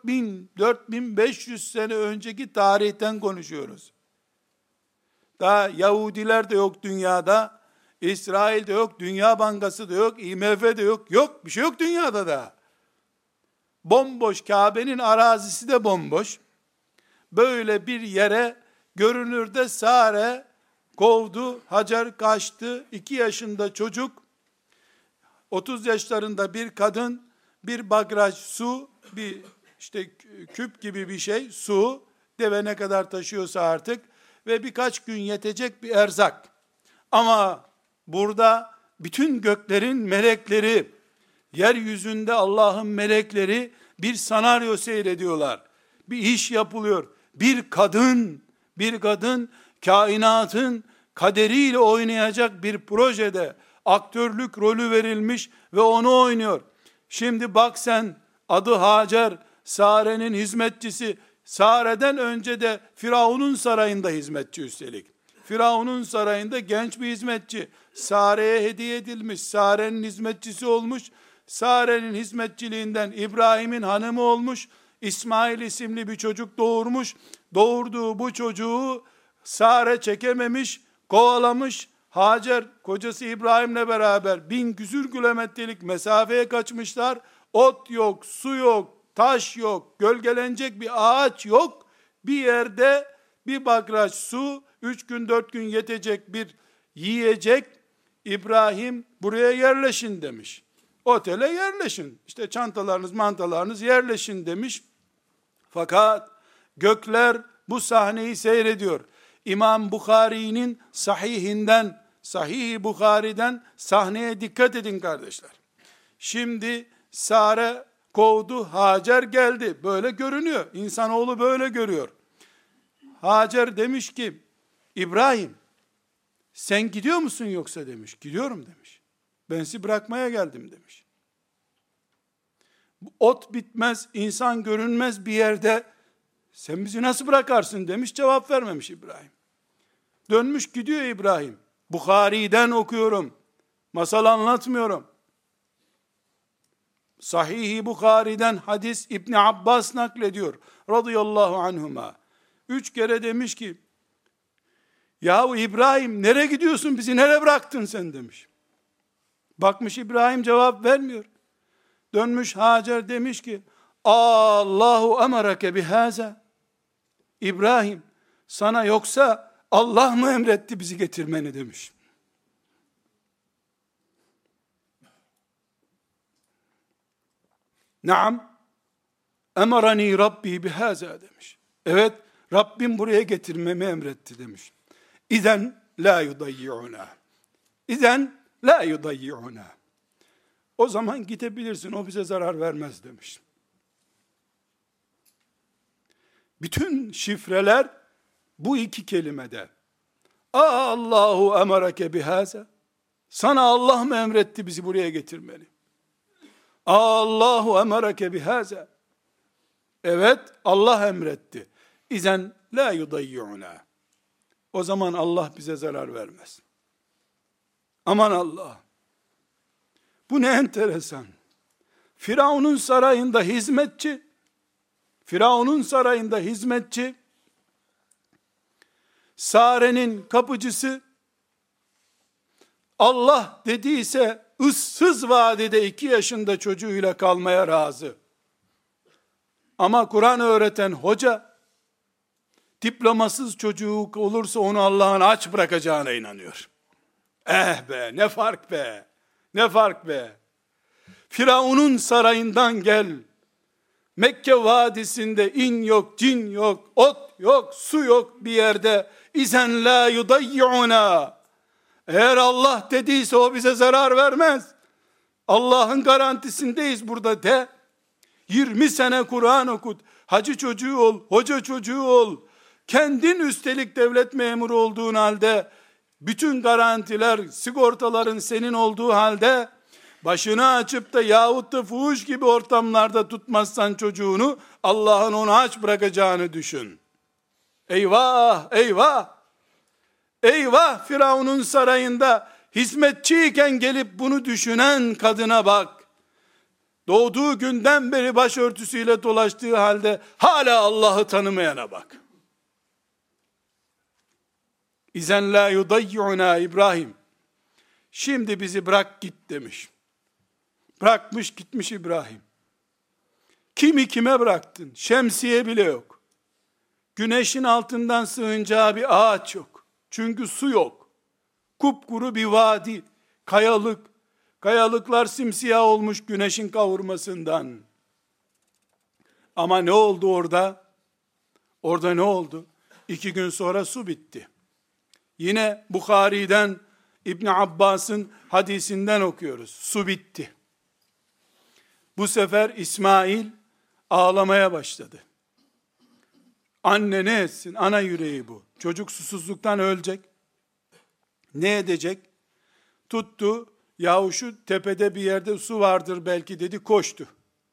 4500 sene önceki tarihten konuşuyoruz. Daha Yahudiler de yok dünyada, İsrail de yok, Dünya Bankası da yok, IMF de yok. Yok, bir şey yok dünyada da. Bomboş, Kabe'nin arazisi de bomboş. Böyle bir yere görünürde Sare kovdu, Hacer kaçtı. 2 yaşında çocuk, 30 yaşlarında bir kadın, bir bagraj su, bir işte küp gibi bir şey, su, deve ne kadar taşıyorsa artık ve birkaç gün yetecek bir erzak. Ama burada bütün göklerin melekleri, yeryüzünde Allah'ın melekleri bir senaryo seyrediyorlar. Bir iş yapılıyor. Bir kadın kainatın kaderiyle oynayacak bir projede aktörlük rolü verilmiş ve onu oynuyor. Şimdi bak sen, adı Hacer, Sare'nin hizmetçisi. Sare'den önce de Firavun'un sarayında hizmetçi üstelik. Firavun'un sarayında genç bir hizmetçi. Sare'ye hediye edilmiş. Sare'nin hizmetçisi olmuş. Sare'nin hizmetçiliğinden İbrahim'in hanımı olmuş. İsmail isimli bir çocuk doğurmuş. Doğurduğu bu çocuğu Sare çekememiş, kovalamış. Hacer kocası İbrahim'le beraber 1000 küsür kilometrelik mesafeye kaçmışlar. Ot yok, su yok, taş yok, gölgelenecek bir ağaç yok. Bir yerde bir bakraç su, 3 gün 4 gün yetecek bir yiyecek. İbrahim buraya yerleşin demiş. Otele yerleşin. İşte çantalarınız, mantalarınız yerleşin demiş. Fakat gökler bu sahneyi seyrediyor. İmam Bukhari'nin sahihinden, Sahih-i Bukhari'den sahneye dikkat edin kardeşler. Şimdi Sare kovdu, Hacer geldi. Böyle görünüyor. İnsanoğlu böyle görüyor. Hacer demiş ki, İbrahim, sen gidiyor musun yoksa demiş. Gidiyorum demiş. Ben sizi bırakmaya geldim demiş. Ot bitmez, insan görünmez bir yerde sen bizi nasıl bırakarsın demiş, cevap vermemiş İbrahim. Dönmüş gidiyor İbrahim. Bukhari'den okuyorum. Masal anlatmıyorum. Sahih-i Bukhari'den hadis İbn Abbas naklediyor. Radıyallahu anhuma. 3 kere demiş ki, yahu İbrahim nereye gidiyorsun, bizi nereye bıraktın sen demiş. Bakmış İbrahim cevap vermiyor. Dönmüş Hacer demiş ki, Allahu emareke bihaza. İbrahim sana yoksa Allah mı emretti bizi getirmeni demiş. Naam emarani Rabbi bihaza demiş. Evet, Rabbim buraya getirmemi emretti demiş. İzen la yudayyi'una. İzen la yudayyi'una. O zaman gidebilirsin, o bize zarar vermez demiş. Bütün şifreler bu 2 kelimede. Allahu emareke bihaza. Sana Allah mı emretti bizi buraya getirmeni? Allahu emareke bihaza. Evet, Allah emretti. İzen la yudayyi'una. O zaman Allah bize zarar vermez. Aman Allah. Bu ne enteresan. Firavun'un sarayında hizmetçi, Firavun'un sarayında hizmetçi, Sare'nin kapıcısı, Allah dediyse ıssız vadide 2 yaşında çocuğuyla kalmaya razı. Ama Kur'an öğreten hoca, diplomasız çocuğu olursa onu Allah'ın aç bırakacağına inanıyor. Be, ne fark be, ne fark be. Firavun'un sarayından gel, Mekke vadisinde in yok, cin yok, ot yok, su yok bir yerde, İzen la yudayyi'una. Eğer Allah dediyse o bize zarar vermez. Allah'ın garantisindeyiz burada de. 20 sene Kur'an okut, hacı çocuğu ol, hoca çocuğu ol. Kendin üstelik devlet memuru olduğun halde, bütün garantiler, sigortaların senin olduğu halde, başını açıp da yahut da fuhuş gibi ortamlarda tutmazsan çocuğunu, Allah'ın onu aç bırakacağını düşün. Eyvah, eyvah, eyvah, Firavun'un sarayında hizmetçiyken gelip bunu düşünen kadına bak. Doğduğu günden beri başörtüsüyle dolaştığı halde hala Allah'ı tanımayana bak. İzen la yudayyi'una İbrahim. Şimdi bizi bırak git demiş. Bırakmış gitmiş İbrahim. Kimi kime bıraktın? Şemsiye bile yok. Güneşin altından sığınacağı bir ağaç yok. Çünkü su yok. Kupkuru bir vadi, kayalık. Kayalıklar simsiyah olmuş güneşin kavurmasından. Ama ne oldu orada? Orada ne oldu? 2 gün sonra su bitti. Yine Bukhari'den İbn Abbas'ın hadisinden okuyoruz. Su bitti. Bu sefer İsmail ağlamaya başladı. Anne ne etsin? Ana yüreği bu. Çocuk susuzluktan ölecek. Ne edecek? Tuttu. Yahu şu tepede bir yerde su vardır belki dedi, koştu.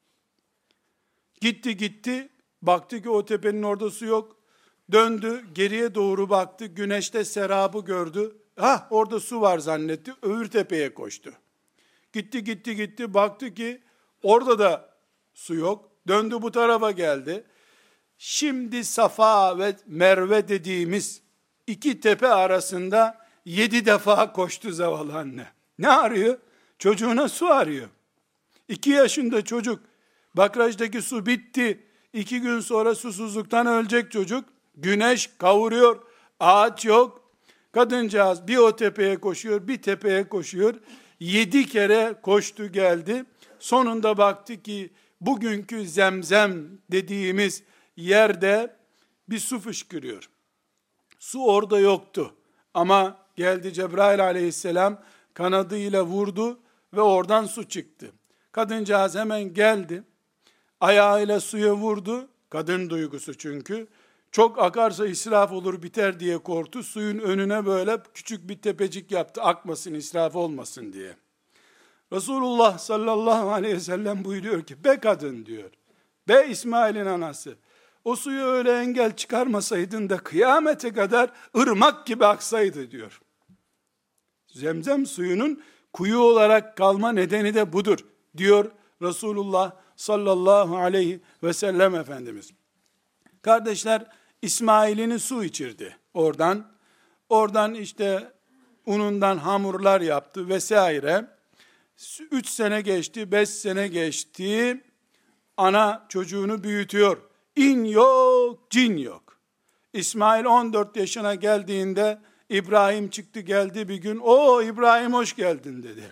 Gitti. Baktı ki o tepenin orada su yok. Döndü, geriye doğru baktı. Güneşte serabı gördü. Orada su var zannetti. Öbür tepeye koştu. Gitti. Baktı ki orada da su yok. Döndü bu tarafa geldi. Şimdi Safa ve Merve dediğimiz iki tepe arasında 7 defa koştu zavallı anne. Ne arıyor? Çocuğuna su arıyor. 2 yaşında çocuk. Bakrajdaki su bitti. 2 gün sonra susuzluktan ölecek çocuk. Güneş kavuruyor. Ağaç yok. Kadıncağız bir o tepeye koşuyor, bir tepeye koşuyor. 7 kere koştu geldi. Sonunda baktı ki bugünkü Zemzem dediğimiz yerde bir su fışkırıyor. Su orada yoktu. Ama geldi Cebrail aleyhisselam kanadıyla vurdu ve oradan su çıktı. Kadıncağız hemen geldi. Ayağıyla suya vurdu. Kadın duygusu çünkü. Çok akarsa israf olur biter diye korktu. Suyun önüne böyle küçük bir tepecik yaptı. Akmasın, israf olmasın diye. Resulullah sallallahu aleyhi ve sellem buyuruyor ki, be kadın diyor. Be İsmail'in anası. O suyu öyle engel çıkarmasaydın da kıyamete kadar ırmak gibi aksaydı diyor. Zemzem suyunun kuyu olarak kalma nedeni de budur diyor Resulullah sallallahu aleyhi ve sellem Efendimiz. Kardeşler, İsmail'ini su içirdi oradan. Oradan işte unundan hamurlar yaptı vesaire. 3 sene geçti, 5 sene geçti. Ana çocuğunu büyütüyor. İn yok, cin yok. İsmail 14 yaşına geldiğinde İbrahim çıktı geldi bir gün. O İbrahim hoş geldin dedi.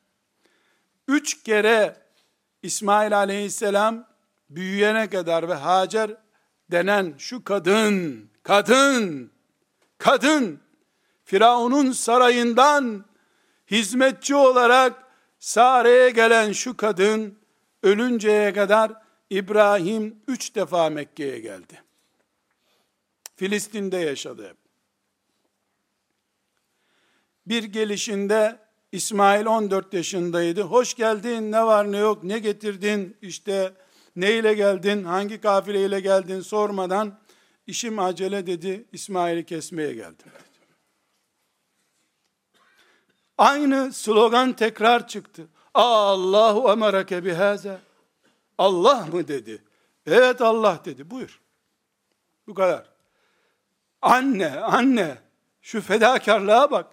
3 kere İsmail aleyhisselam büyüyene kadar ve Hacer denen şu kadın, Firavun'un sarayından hizmetçi olarak Sare'ye gelen şu kadın, ölünceye kadar İbrahim 3 defa Mekke'ye geldi. Filistin'de yaşadı hep. Bir gelişinde İsmail 14 yaşındaydı. Hoş geldin, ne var ne yok, ne getirdin, işte neyle geldin, hangi kafileyle geldin sormadan, işim acele dedi, İsmail'i kesmeye geldim dedi. Aynı slogan tekrar çıktı. Allahu emareke bihaza. Allah mı dedi? Evet Allah dedi. Buyur. Bu kadar. Anne, şu fedakarlığa bak.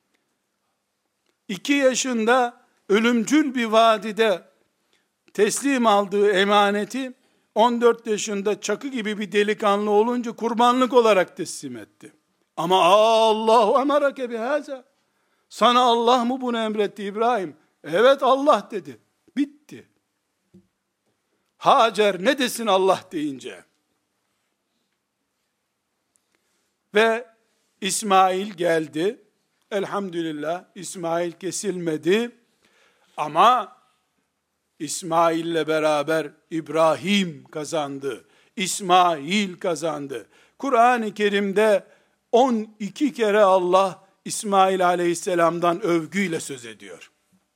2 yaşında ölümcül bir vadide teslim aldığı emaneti 14 yaşında çakı gibi bir delikanlı olunca kurbanlık olarak teslim etti. Ama Allahu emareke bihaza. Sana Allah mı bunu emretti İbrahim? Evet Allah dedi. Bitti. Hacer ne desin Allah deyince? Ve İsmail geldi. Elhamdülillah İsmail kesilmedi. Ama İsmail'le beraber İbrahim kazandı. İsmail kazandı. Kur'an-ı Kerim'de 12 kere Allah İsmail aleyhisselamdan övgüyle söz ediyor.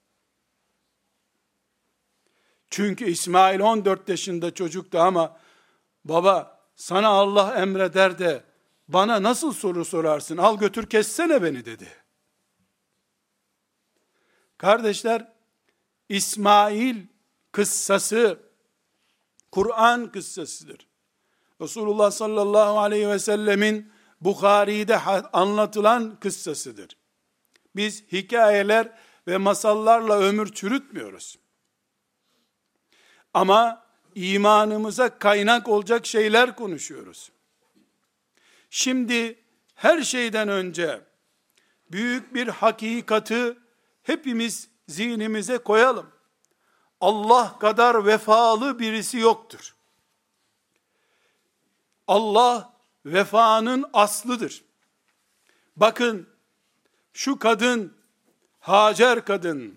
Çünkü İsmail 14 yaşında çocuktu ama baba sana Allah emreder de bana nasıl soru sorarsın? Al götür kessene beni dedi. Kardeşler, İsmail kıssası Kur'an kıssasıdır. Resulullah sallallahu aleyhi ve sellemin Bukhari'de anlatılan kıssasıdır. Biz hikayeler ve masallarla ömür çürütmüyoruz. Ama imanımıza kaynak olacak şeyler konuşuyoruz. Şimdi her şeyden önce büyük bir hakikati hepimiz zihnimize koyalım. Allah kadar vefalı birisi yoktur. Allah vefanın aslıdır. Bakın şu kadın, Hacer kadın,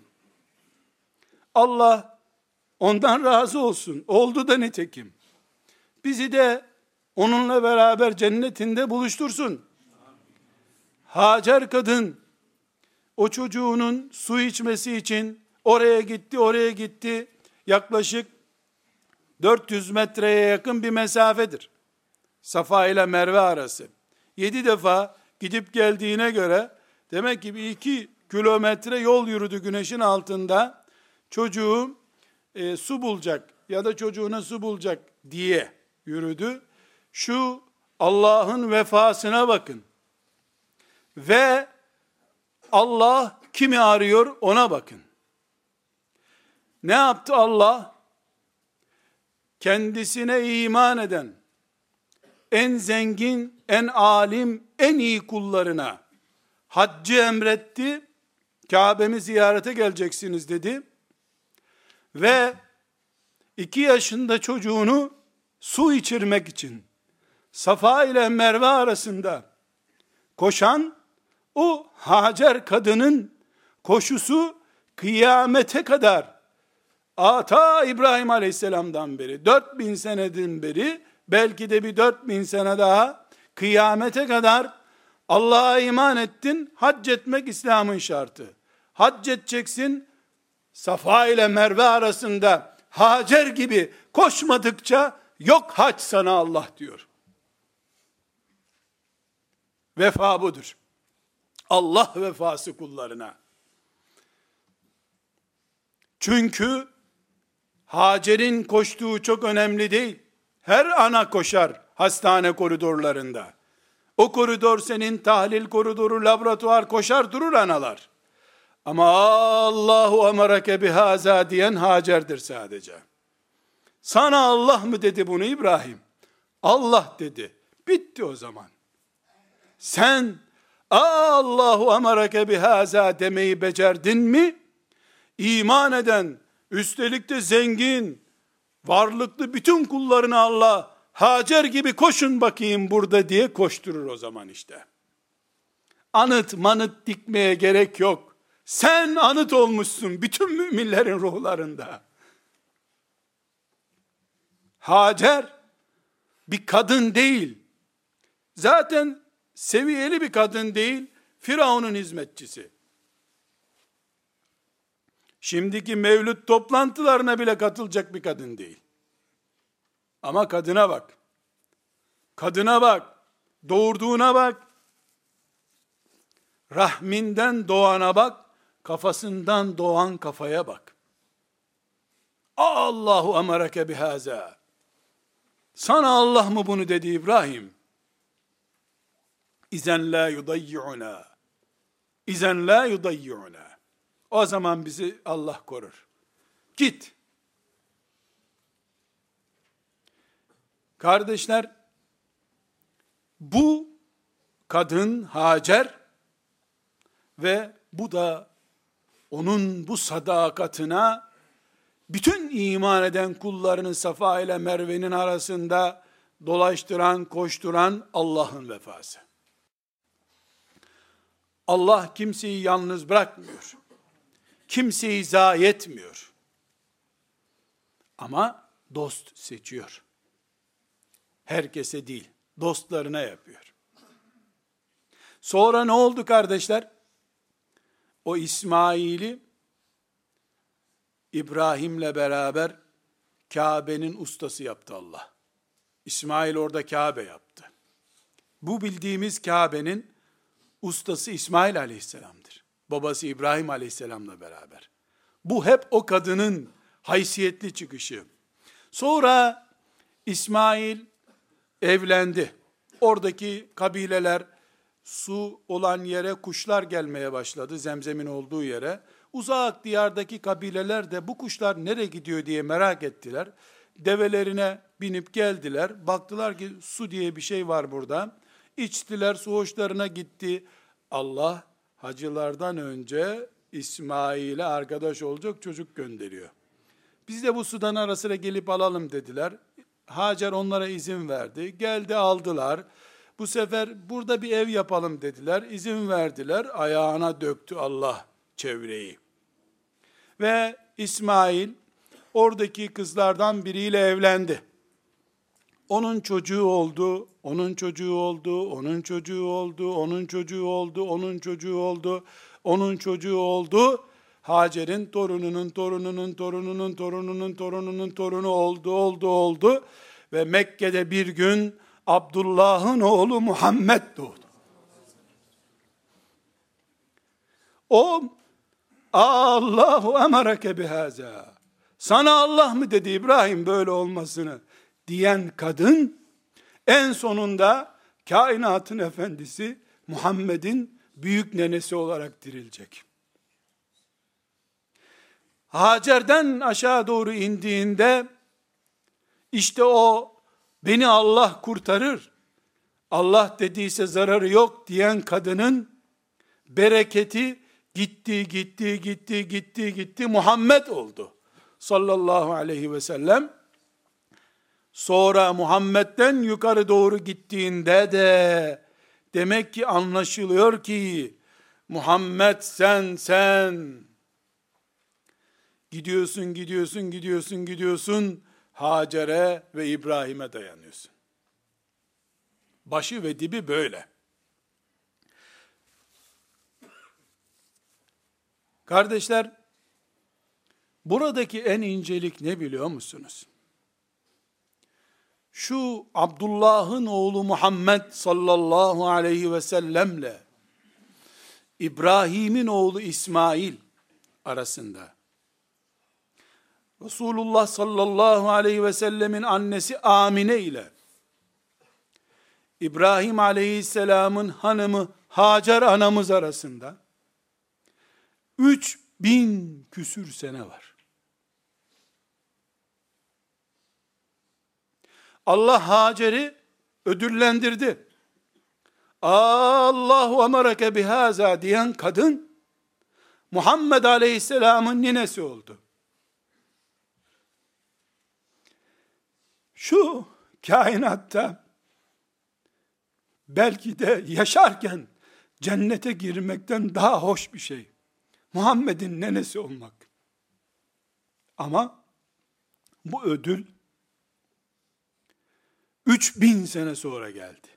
Allah ondan razı olsun. Oldu da nitekim. Bizi de onunla beraber cennetinde buluştursun. Hacer kadın, o çocuğunun su içmesi için oraya gitti. Yaklaşık 400 metreye yakın bir mesafedir. Safa ile Merve arası. 7 defa gidip geldiğine göre demek ki bir 2 kilometre yol yürüdü güneşin altında. Çocuğu su bulacak ya da çocuğu nasıl bulacak diye yürüdü. Şu Allah'ın vefasına bakın. Ve Allah kimi arıyor ona bakın. Ne yaptı Allah? Kendisine iman eden, en zengin, en alim, en iyi kullarına haccı emretti. Kabe'mi ziyarete geleceksiniz dedi. Ve 2 yaşında çocuğunu su içirmek için Safa ile Merve arasında koşan o Hacer kadının koşusu kıyamete kadar, ata İbrahim Aleyhisselam'dan beri 4000 seneden beri, belki de bir 4000 sene daha, kıyamete kadar Allah'a iman ettin, hac etmek İslam'ın şartı. Hac edeceksin, Safa ile Merve arasında Hacer gibi koşmadıkça yok hac sana Allah diyor. Vefa budur. Allah vefası kullarına. Çünkü Hacer'in koştuğu çok önemli değil. Her ana koşar hastane koridorlarında. O koridor senin tahlil koridoru, laboratuvar, koşar durur analar. Ama Allahu emareke bihaza diyen Hacer'dir sadece. Sana Allah mı dedi bunu İbrahim? Allah dedi. Bitti o zaman. Sen Allahu emareke bihaza demeyi becerdin mi? İman eden, üstelik de zengin, varlıklı bütün kullarına Allah, Hacer gibi koşun bakayım burada diye koşturur o zaman işte. Anıt manıt dikmeye gerek yok. Sen anıt olmuşsun bütün müminlerin ruhlarında. Hacer bir kadın değil. Zaten seviyeli bir kadın değil. Firavun'un hizmetçisi. Şimdiki mevlüt toplantılarına bile katılacak bir kadın değil. Ama kadına bak. Kadına bak. Doğurduğuna bak. Rahminden doğana bak. Kafasından doğan kafaya bak. Allahu emareke bihaza. Sana Allah mı bunu dedi İbrahim? İzen la yudayyi'una. İzen la yudayyi'una. O zaman bizi Allah korur. Git. Kardeşler, bu kadın Hacer ve bu da onun bu sadakatına bütün iman eden kullarını Safa ile Merve'nin arasında dolaştıran, koşturan Allah'ın vefası. Allah kimseyi yalnız bırakmıyor. Kimseyi zayi etmiyor. Ama dost seçiyor. Herkese değil, dostlarına yapıyor. Sonra ne oldu kardeşler? O İsmail'i İbrahim'le beraber Kabe'nin ustası yaptı Allah. İsmail orada Kabe yaptı. Bu bildiğimiz Kabe'nin ustası İsmail Aleyhisselam'dır. Babası İbrahim Aleyhisselam'la beraber. Bu hep o kadının haysiyetli çıkışı. Sonra İsmail evlendi. Oradaki kabileler, su olan yere kuşlar gelmeye başladı, Zemzem'in olduğu yere. Uzak diyardaki kabileler de bu kuşlar nereye gidiyor diye merak ettiler. Develerine binip geldiler. Baktılar ki su diye bir şey var burada. İçtiler, su hoşlarına gitti. Allah hacılardan önce İsmail'e arkadaş olacak çocuk gönderiyor. Biz de bu sudan ara sıra gelip alalım dediler. Hacer onlara izin verdi. Geldi aldılar. Bu sefer burada bir ev yapalım dediler. İzin verdiler. Ayağına döktü Allah çevreyi. Ve İsmail oradaki kızlardan biriyle evlendi. Onun çocuğu oldu, onun çocuğu oldu, onun çocuğu oldu, onun çocuğu oldu, onun çocuğu oldu, onun çocuğu oldu. Hacer'in torununun torununun torununun torununun torununun torunu oldu ve Mekke'de bir gün Abdullah'ın oğlu Muhammed doğdu. O Allahu emareke bihaza. Sana Allah mı dedi İbrahim böyle olmasını diyen kadın, en sonunda kainatın efendisi Muhammed'in büyük nenesi olarak dirilecek. Hacer'den aşağı doğru indiğinde, işte o beni Allah kurtarır, Allah dediyse zararı yok diyen kadının bereketi gitti Muhammed oldu sallallahu aleyhi ve sellem. Sonra Muhammed'den yukarı doğru gittiğinde de demek ki anlaşılıyor ki Muhammed sen gidiyorsun Hacer'e ve İbrahim'e dayanıyorsun. Başı ve dibi böyle. Kardeşler, buradaki en incelik ne biliyor musunuz? Şu Abdullah'ın oğlu Muhammed sallallahu aleyhi ve sellemle İbrahim'in oğlu İsmail arasında, Resulullah sallallahu aleyhi ve sellemin annesi Amine ile İbrahim aleyhisselamın hanımı Hacer anamız arasında 3000 küsür sene var. Allah Hacer'i ödüllendirdi. Allahu emareke bihaza diyen kadın Muhammed aleyhisselamın ninesi oldu. Şu kainatta belki de yaşarken cennete girmekten daha hoş bir şey Muhammed'in nenesi olmak. Ama bu ödül 3000 sene sonra geldi.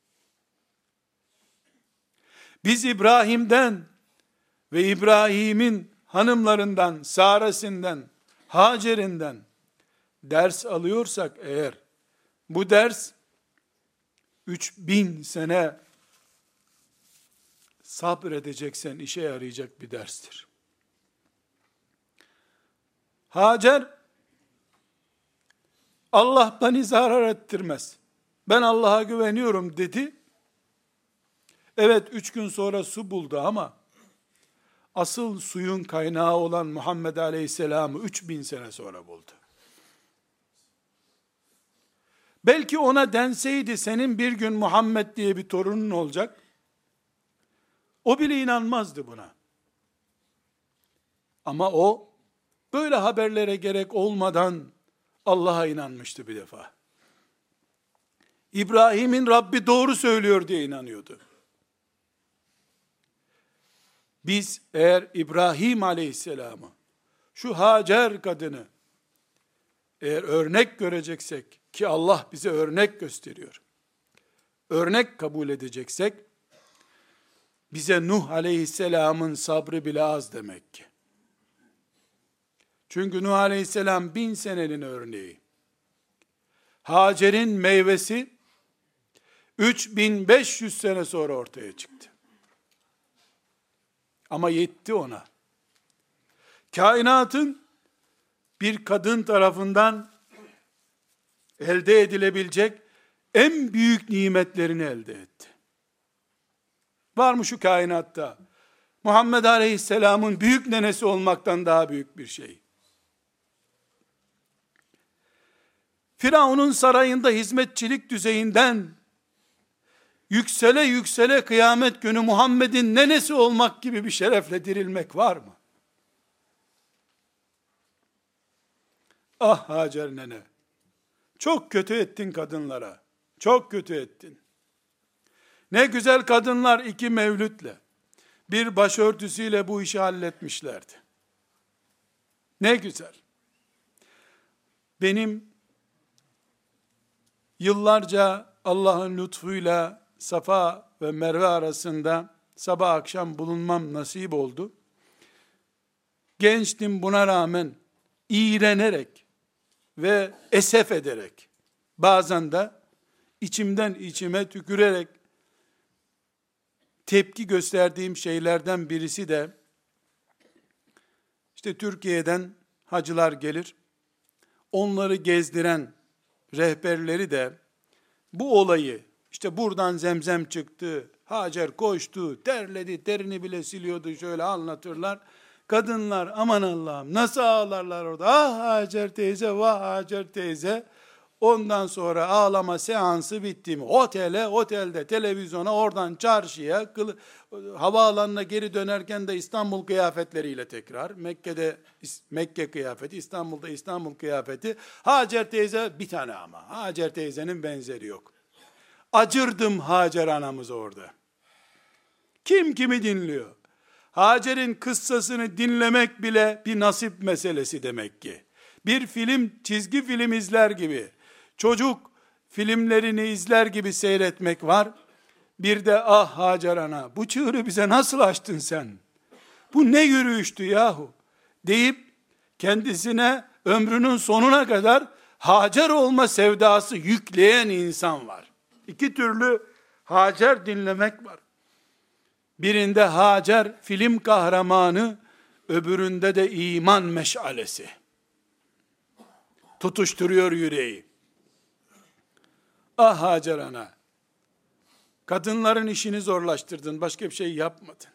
Biz İbrahim'den ve İbrahim'in hanımlarından, Sara'sından, Hacer'inden ders alıyorsak eğer, bu ders 3000 sene sabredeceksen işe yarayacak bir derstir. Hacer, Allah beni zarar ettirmez, ben Allah'a güveniyorum dedi. Evet, 3 gün sonra su buldu ama asıl suyun kaynağı olan Muhammed Aleyhisselam'ı 3000 sene sonra buldu. Belki ona denseydi senin bir gün Muhammed diye bir torunun olacak, o bile inanmazdı buna. Ama o böyle haberlere gerek olmadan Allah'a inanmıştı bir defa. İbrahim'in Rabbi doğru söylüyor diye inanıyordu. Biz eğer İbrahim Aleyhisselam'ı, şu Hacer kadını eğer örnek göreceksek, ki Allah bize örnek gösteriyor, örnek kabul edeceksek, bize Nuh Aleyhisselam'ın sabrı bile az demek ki. Çünkü Nuh Aleyhisselam 1000 senenin örneği. Hacer'in meyvesi 3500 sene sonra ortaya çıktı. Ama yetti ona. Kainatın bir kadın tarafından elde edilebilecek en büyük nimetlerini elde etti. Var mı şu kainatta Muhammed Aleyhisselam'ın büyük nenesi olmaktan daha büyük bir şey? Firavun'un sarayında hizmetçilik düzeyinden yüksele yüksele kıyamet günü Muhammed'in nenesi olmak gibi bir şerefle dirilmek var mı? Ah Hacer nene, çok kötü ettin kadınlara, çok kötü ettin. Ne güzel kadınlar 2 mevlütle, bir başörtüsüyle bu işi halletmişlerdi. Ne güzel. Benim yıllarca Allah'ın lütfuyla Safa ve Merve arasında sabah akşam bulunmam nasip oldu. Gençtim, buna rağmen iğrenerek ve esef ederek, bazen de içimden içime tükürerek tepki gösterdiğim şeylerden birisi de, işte Türkiye'den hacılar gelir, onları gezdiren rehberleri de bu olayı, işte buradan zemzem çıktı, Hacer koştu, terledi, terini bile siliyordu, şöyle anlatırlar. Kadınlar aman Allah'ım nasıl ağlarlar orada. Ah Hacer teyze, vah Hacer teyze. Ondan sonra ağlama seansı bitti mi? Otelde, televizyona, oradan çarşıya, havaalanına geri dönerken de İstanbul kıyafetleriyle tekrar. Mekke'de Mekke kıyafeti, İstanbul'da İstanbul kıyafeti. Hacer teyze bir tane ama. Hacer teyzenin benzeri yok. Acırdım Hacer anamız orada. Kim kimi dinliyor? Hacer'in kıssasını dinlemek bile bir nasip meselesi demek ki. Bir film, çizgi film izler gibi, çocuk filmlerini izler gibi seyretmek var. Bir de ah Hacer ana, bu çığırı bize nasıl açtın sen? Bu ne yürüyüştü yahu? Deyip kendisine ömrünün sonuna kadar Hacer olma sevdası yükleyen insan var. İki türlü Hacer dinlemek var. Birinde Hacer film kahramanı, öbüründe de iman meşalesi. Tutuşturuyor yüreği. Ah Hacer ana, kadınların işini zorlaştırdın, başka bir şey yapmadın.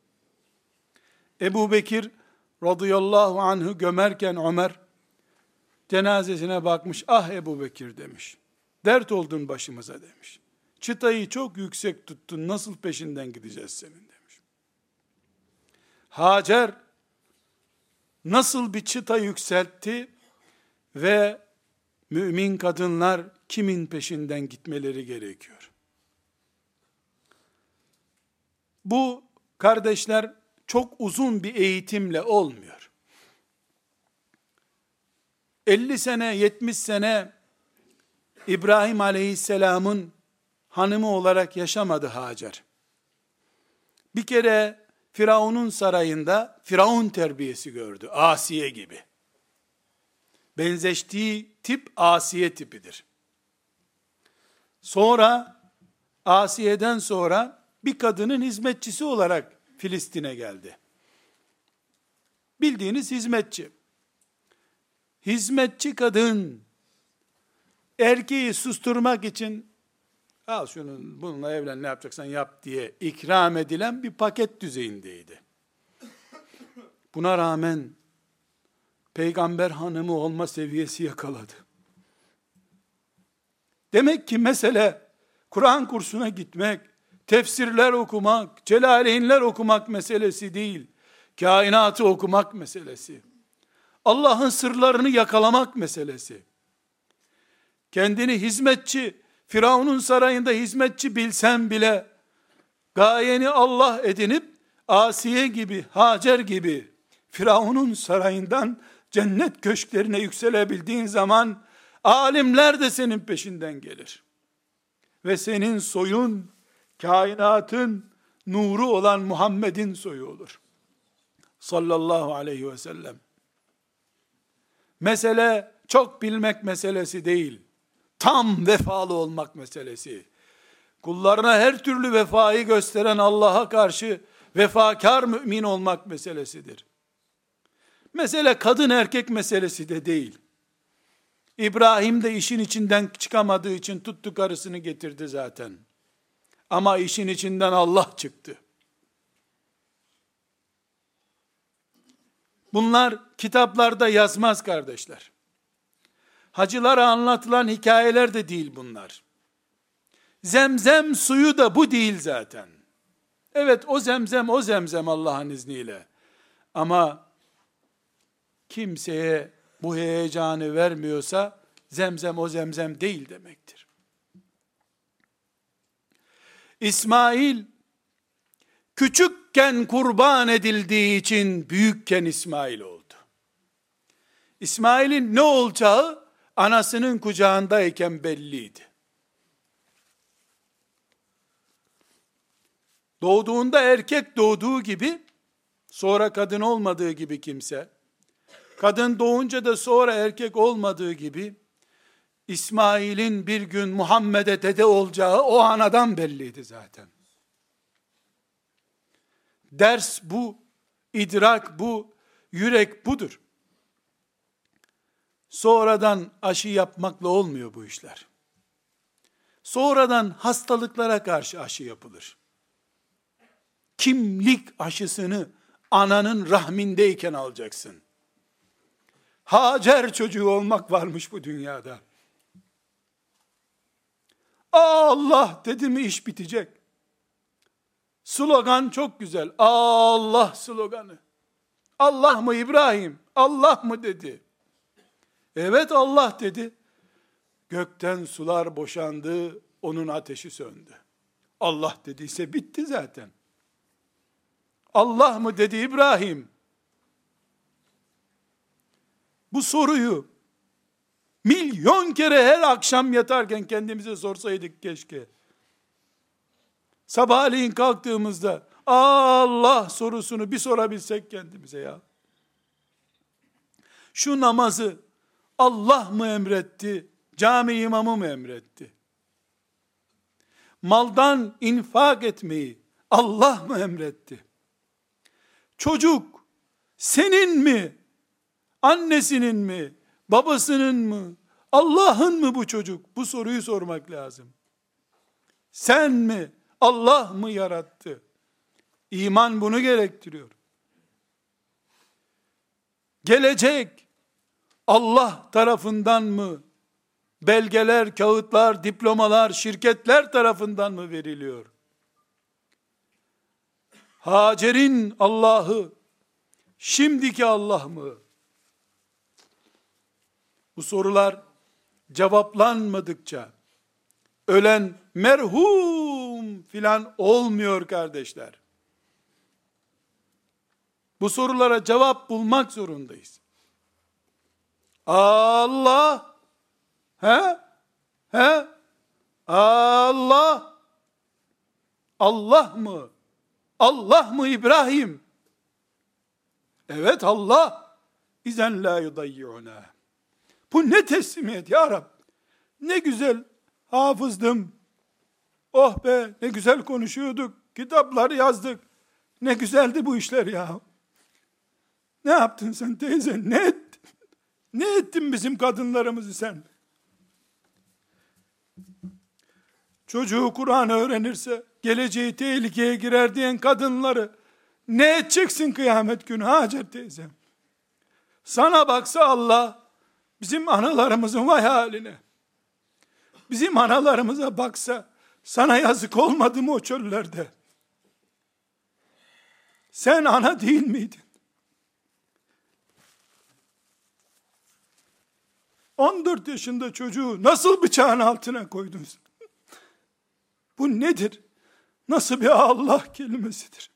Ebu Bekir radıyallahu anh'ı gömerken Ömer, cenazesine bakmış, ah Ebu Bekir demiş. Dert oldun başımıza demiş. Çıtayı çok yüksek tuttun, nasıl peşinden gideceğiz senin demiş. Hacer nasıl bir çıta yükseltti ve mümin kadınlar kimin peşinden gitmeleri gerekiyor? Bu kardeşler çok uzun bir eğitimle olmuyor. 50 sene, 70 sene İbrahim Aleyhisselam'ın hanımı olarak yaşamadı Hacer. Bir kere Firavun'un sarayında Firavun terbiyesi gördü. Asiye gibi. Benzeştiği tip Asiye tipidir. Sonra Asiye'den sonra bir kadının hizmetçisi olarak Filistin'e geldi. Bildiğiniz hizmetçi. Hizmetçi kadın erkeği susturmak için al şunu bununla evlen ne yapacaksan yap diye ikram edilen bir paket düzeyindeydi. Buna rağmen peygamber hanımı olma seviyesi yakaladı. Demek ki mesele Kur'an kursuna gitmek, tefsirler okumak, Celaleynler okumak meselesi değil. Kainatı okumak meselesi. Allah'ın sırlarını yakalamak meselesi. Kendini hizmetçi, Firavun'un sarayında hizmetçi bilsen bile, gayeni Allah edinip, Asiye gibi, Hacer gibi, Firavun'un sarayından cennet köşklerine yükselebildiğin zaman, alimler de senin peşinden gelir. Ve senin soyun, kainatın nuru olan Muhammed'in soyu olur. Sallallahu aleyhi ve sellem. Mesele çok bilmek meselesi değil. Tam vefalı olmak meselesi. Kullarına her türlü vefayı gösteren Allah'a karşı vefakar mümin olmak meselesidir. Mesele kadın erkek meselesi de değil. İbrahim de işin içinden çıkamadığı için tuttu karısını getirdi zaten. Ama işin içinden Allah çıktı. Bunlar kitaplarda yazmaz kardeşler. Hacılara anlatılan hikayeler de değil bunlar. Zemzem suyu da bu değil zaten. Evet o zemzem Allah'ın izniyle. Ama kimseye bu heyecanı vermiyorsa zemzem o zemzem değil demektir. İsmail küçükken kurban edildiği için büyükken İsmail oldu. İsmail'in ne olacağı anasının kucağındayken belliydi. Doğduğunda erkek doğduğu gibi, sonra kadın olmadığı gibi kimse, kadın doğunca da sonra erkek olmadığı gibi, İsmail'in bir gün Muhammed'e dede olacağı o anadan belliydi zaten. Ders bu, idrak bu, yürek budur. Sonradan aşı yapmakla olmuyor bu işler. Sonradan hastalıklara karşı aşı yapılır. Kimlik aşısını ananın rahmindeyken alacaksın. Hacer çocuğu olmak varmış bu dünyada. Allah dedi mi iş bitecek. Slogan çok güzel. Allah sloganı. Allah mı İbrahim? Allah mı dedi. Evet Allah dedi. Gökten sular boşandı, onun ateşi söndü. Allah dediyse bitti zaten. Allah mı dedi İbrahim? Bu soruyu milyon kere her akşam yatarken kendimize sorsaydık keşke. Sabahleyin kalktığımızda Allah sorusunu bir sorabilsek kendimize ya. Şu namazı Allah mı emretti, cami imamı mı emretti? Maldan infak etmeyi Allah mı emretti? Çocuk senin mi, annesinin mi, babasının mı, Allah'ın mı bu çocuk? Bu soruyu sormak lazım. Sen mi, Allah mı yarattı? İman bunu gerektiriyor. Gelecek Allah tarafından mı? Belgeler, kağıtlar, diplomalar, şirketler tarafından mı veriliyor? Hacer'in Allah'ı şimdiki Allah mı? Bu sorular cevaplanmadıkça ölen merhum filan olmuyor kardeşler. Bu sorulara cevap bulmak zorundayız. Allah, Allah, Allah mı? Allah mı İbrahim? Evet Allah. İzen la yudayyuna. Bu ne teslimiyet ya Rab? Ne güzel hafızdım. Oh be ne güzel konuşuyorduk. Kitaplar yazdık. Ne güzeldi bu işler ya. Ne yaptın sen teyze? Ne ettin? Ne ettin bizim kadınlarımızı sen? Çocuğu Kur'an öğrenirse geleceği tehlikeye girer diyen kadınları ne edeceksin kıyamet günü Hacer teyzem? Sana baksa Allah bizim analarımızın vay haline. Bizim analarımıza baksa sana yazık olmadı mı o çöllerde? Sen ana değil miydin? 14 yaşında çocuğu nasıl bıçağın altına koydun sen? Bu nedir? Nasıl bir Allah kelimesidir?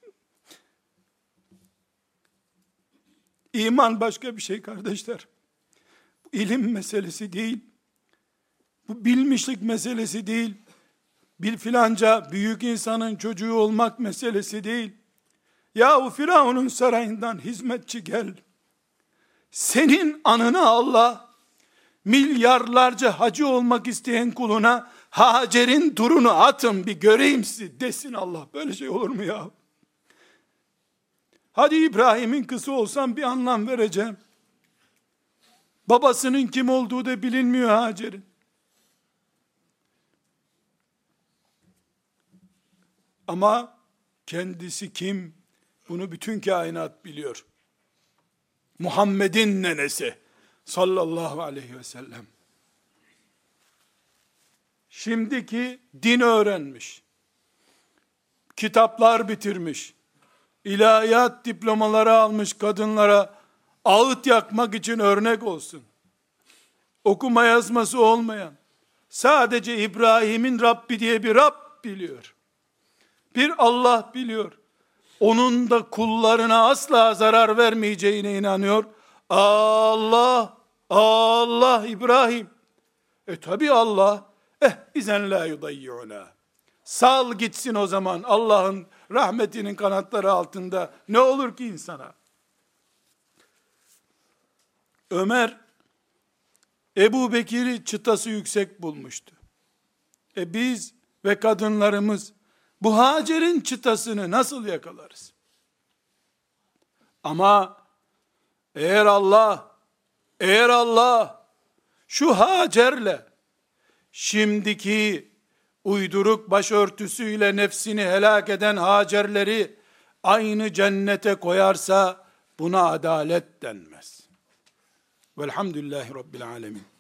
İman başka bir şey kardeşler. Bu ilim meselesi değil. Bu bilmişlik meselesi değil. Bir filanca büyük insanın çocuğu olmak meselesi değil. Yahu Firavun'un sarayından hizmetçi gel. Senin anını Allah milyarlarca hacı olmak isteyen kuluna Hacer'in turunu atın bir göreyim sizi desin Allah. Böyle şey olur mu ya? Hadi İbrahim'in kızı olsam bir anlam vereceğim. Babasının kim olduğu da bilinmiyor Hacer'in. Ama kendisi kim? Bunu bütün kainat biliyor. Muhammed'in nenesi sallallahu aleyhi ve sellem. Şimdiki din öğrenmiş. Kitaplar bitirmiş. İlahiyat diplomaları almış kadınlara ağıt yakmak için örnek olsun. Okuma yazması olmayan, sadece İbrahim'in Rabbi diye bir Rab biliyor. Bir Allah biliyor. Onun da kullarına asla zarar vermeyeceğine inanıyor. Allah, Allah İbrahim. Tabi Allah. İzen la yudayyuna. Sal gitsin o zaman Allah'ın rahmetinin kanatları altında. Ne olur ki insana? Ömer, Ebu Bekir'i çıtası yüksek bulmuştu. Biz ve kadınlarımız bu Hacer'in çıtasını nasıl yakalarız? Ama eğer Allah şu Hacer'le şimdiki uyduruk başörtüsüyle nefsini helak eden Hacer'leri aynı cennete koyarsa buna adalet denmez. Velhamdülillahi Rabbil alemin.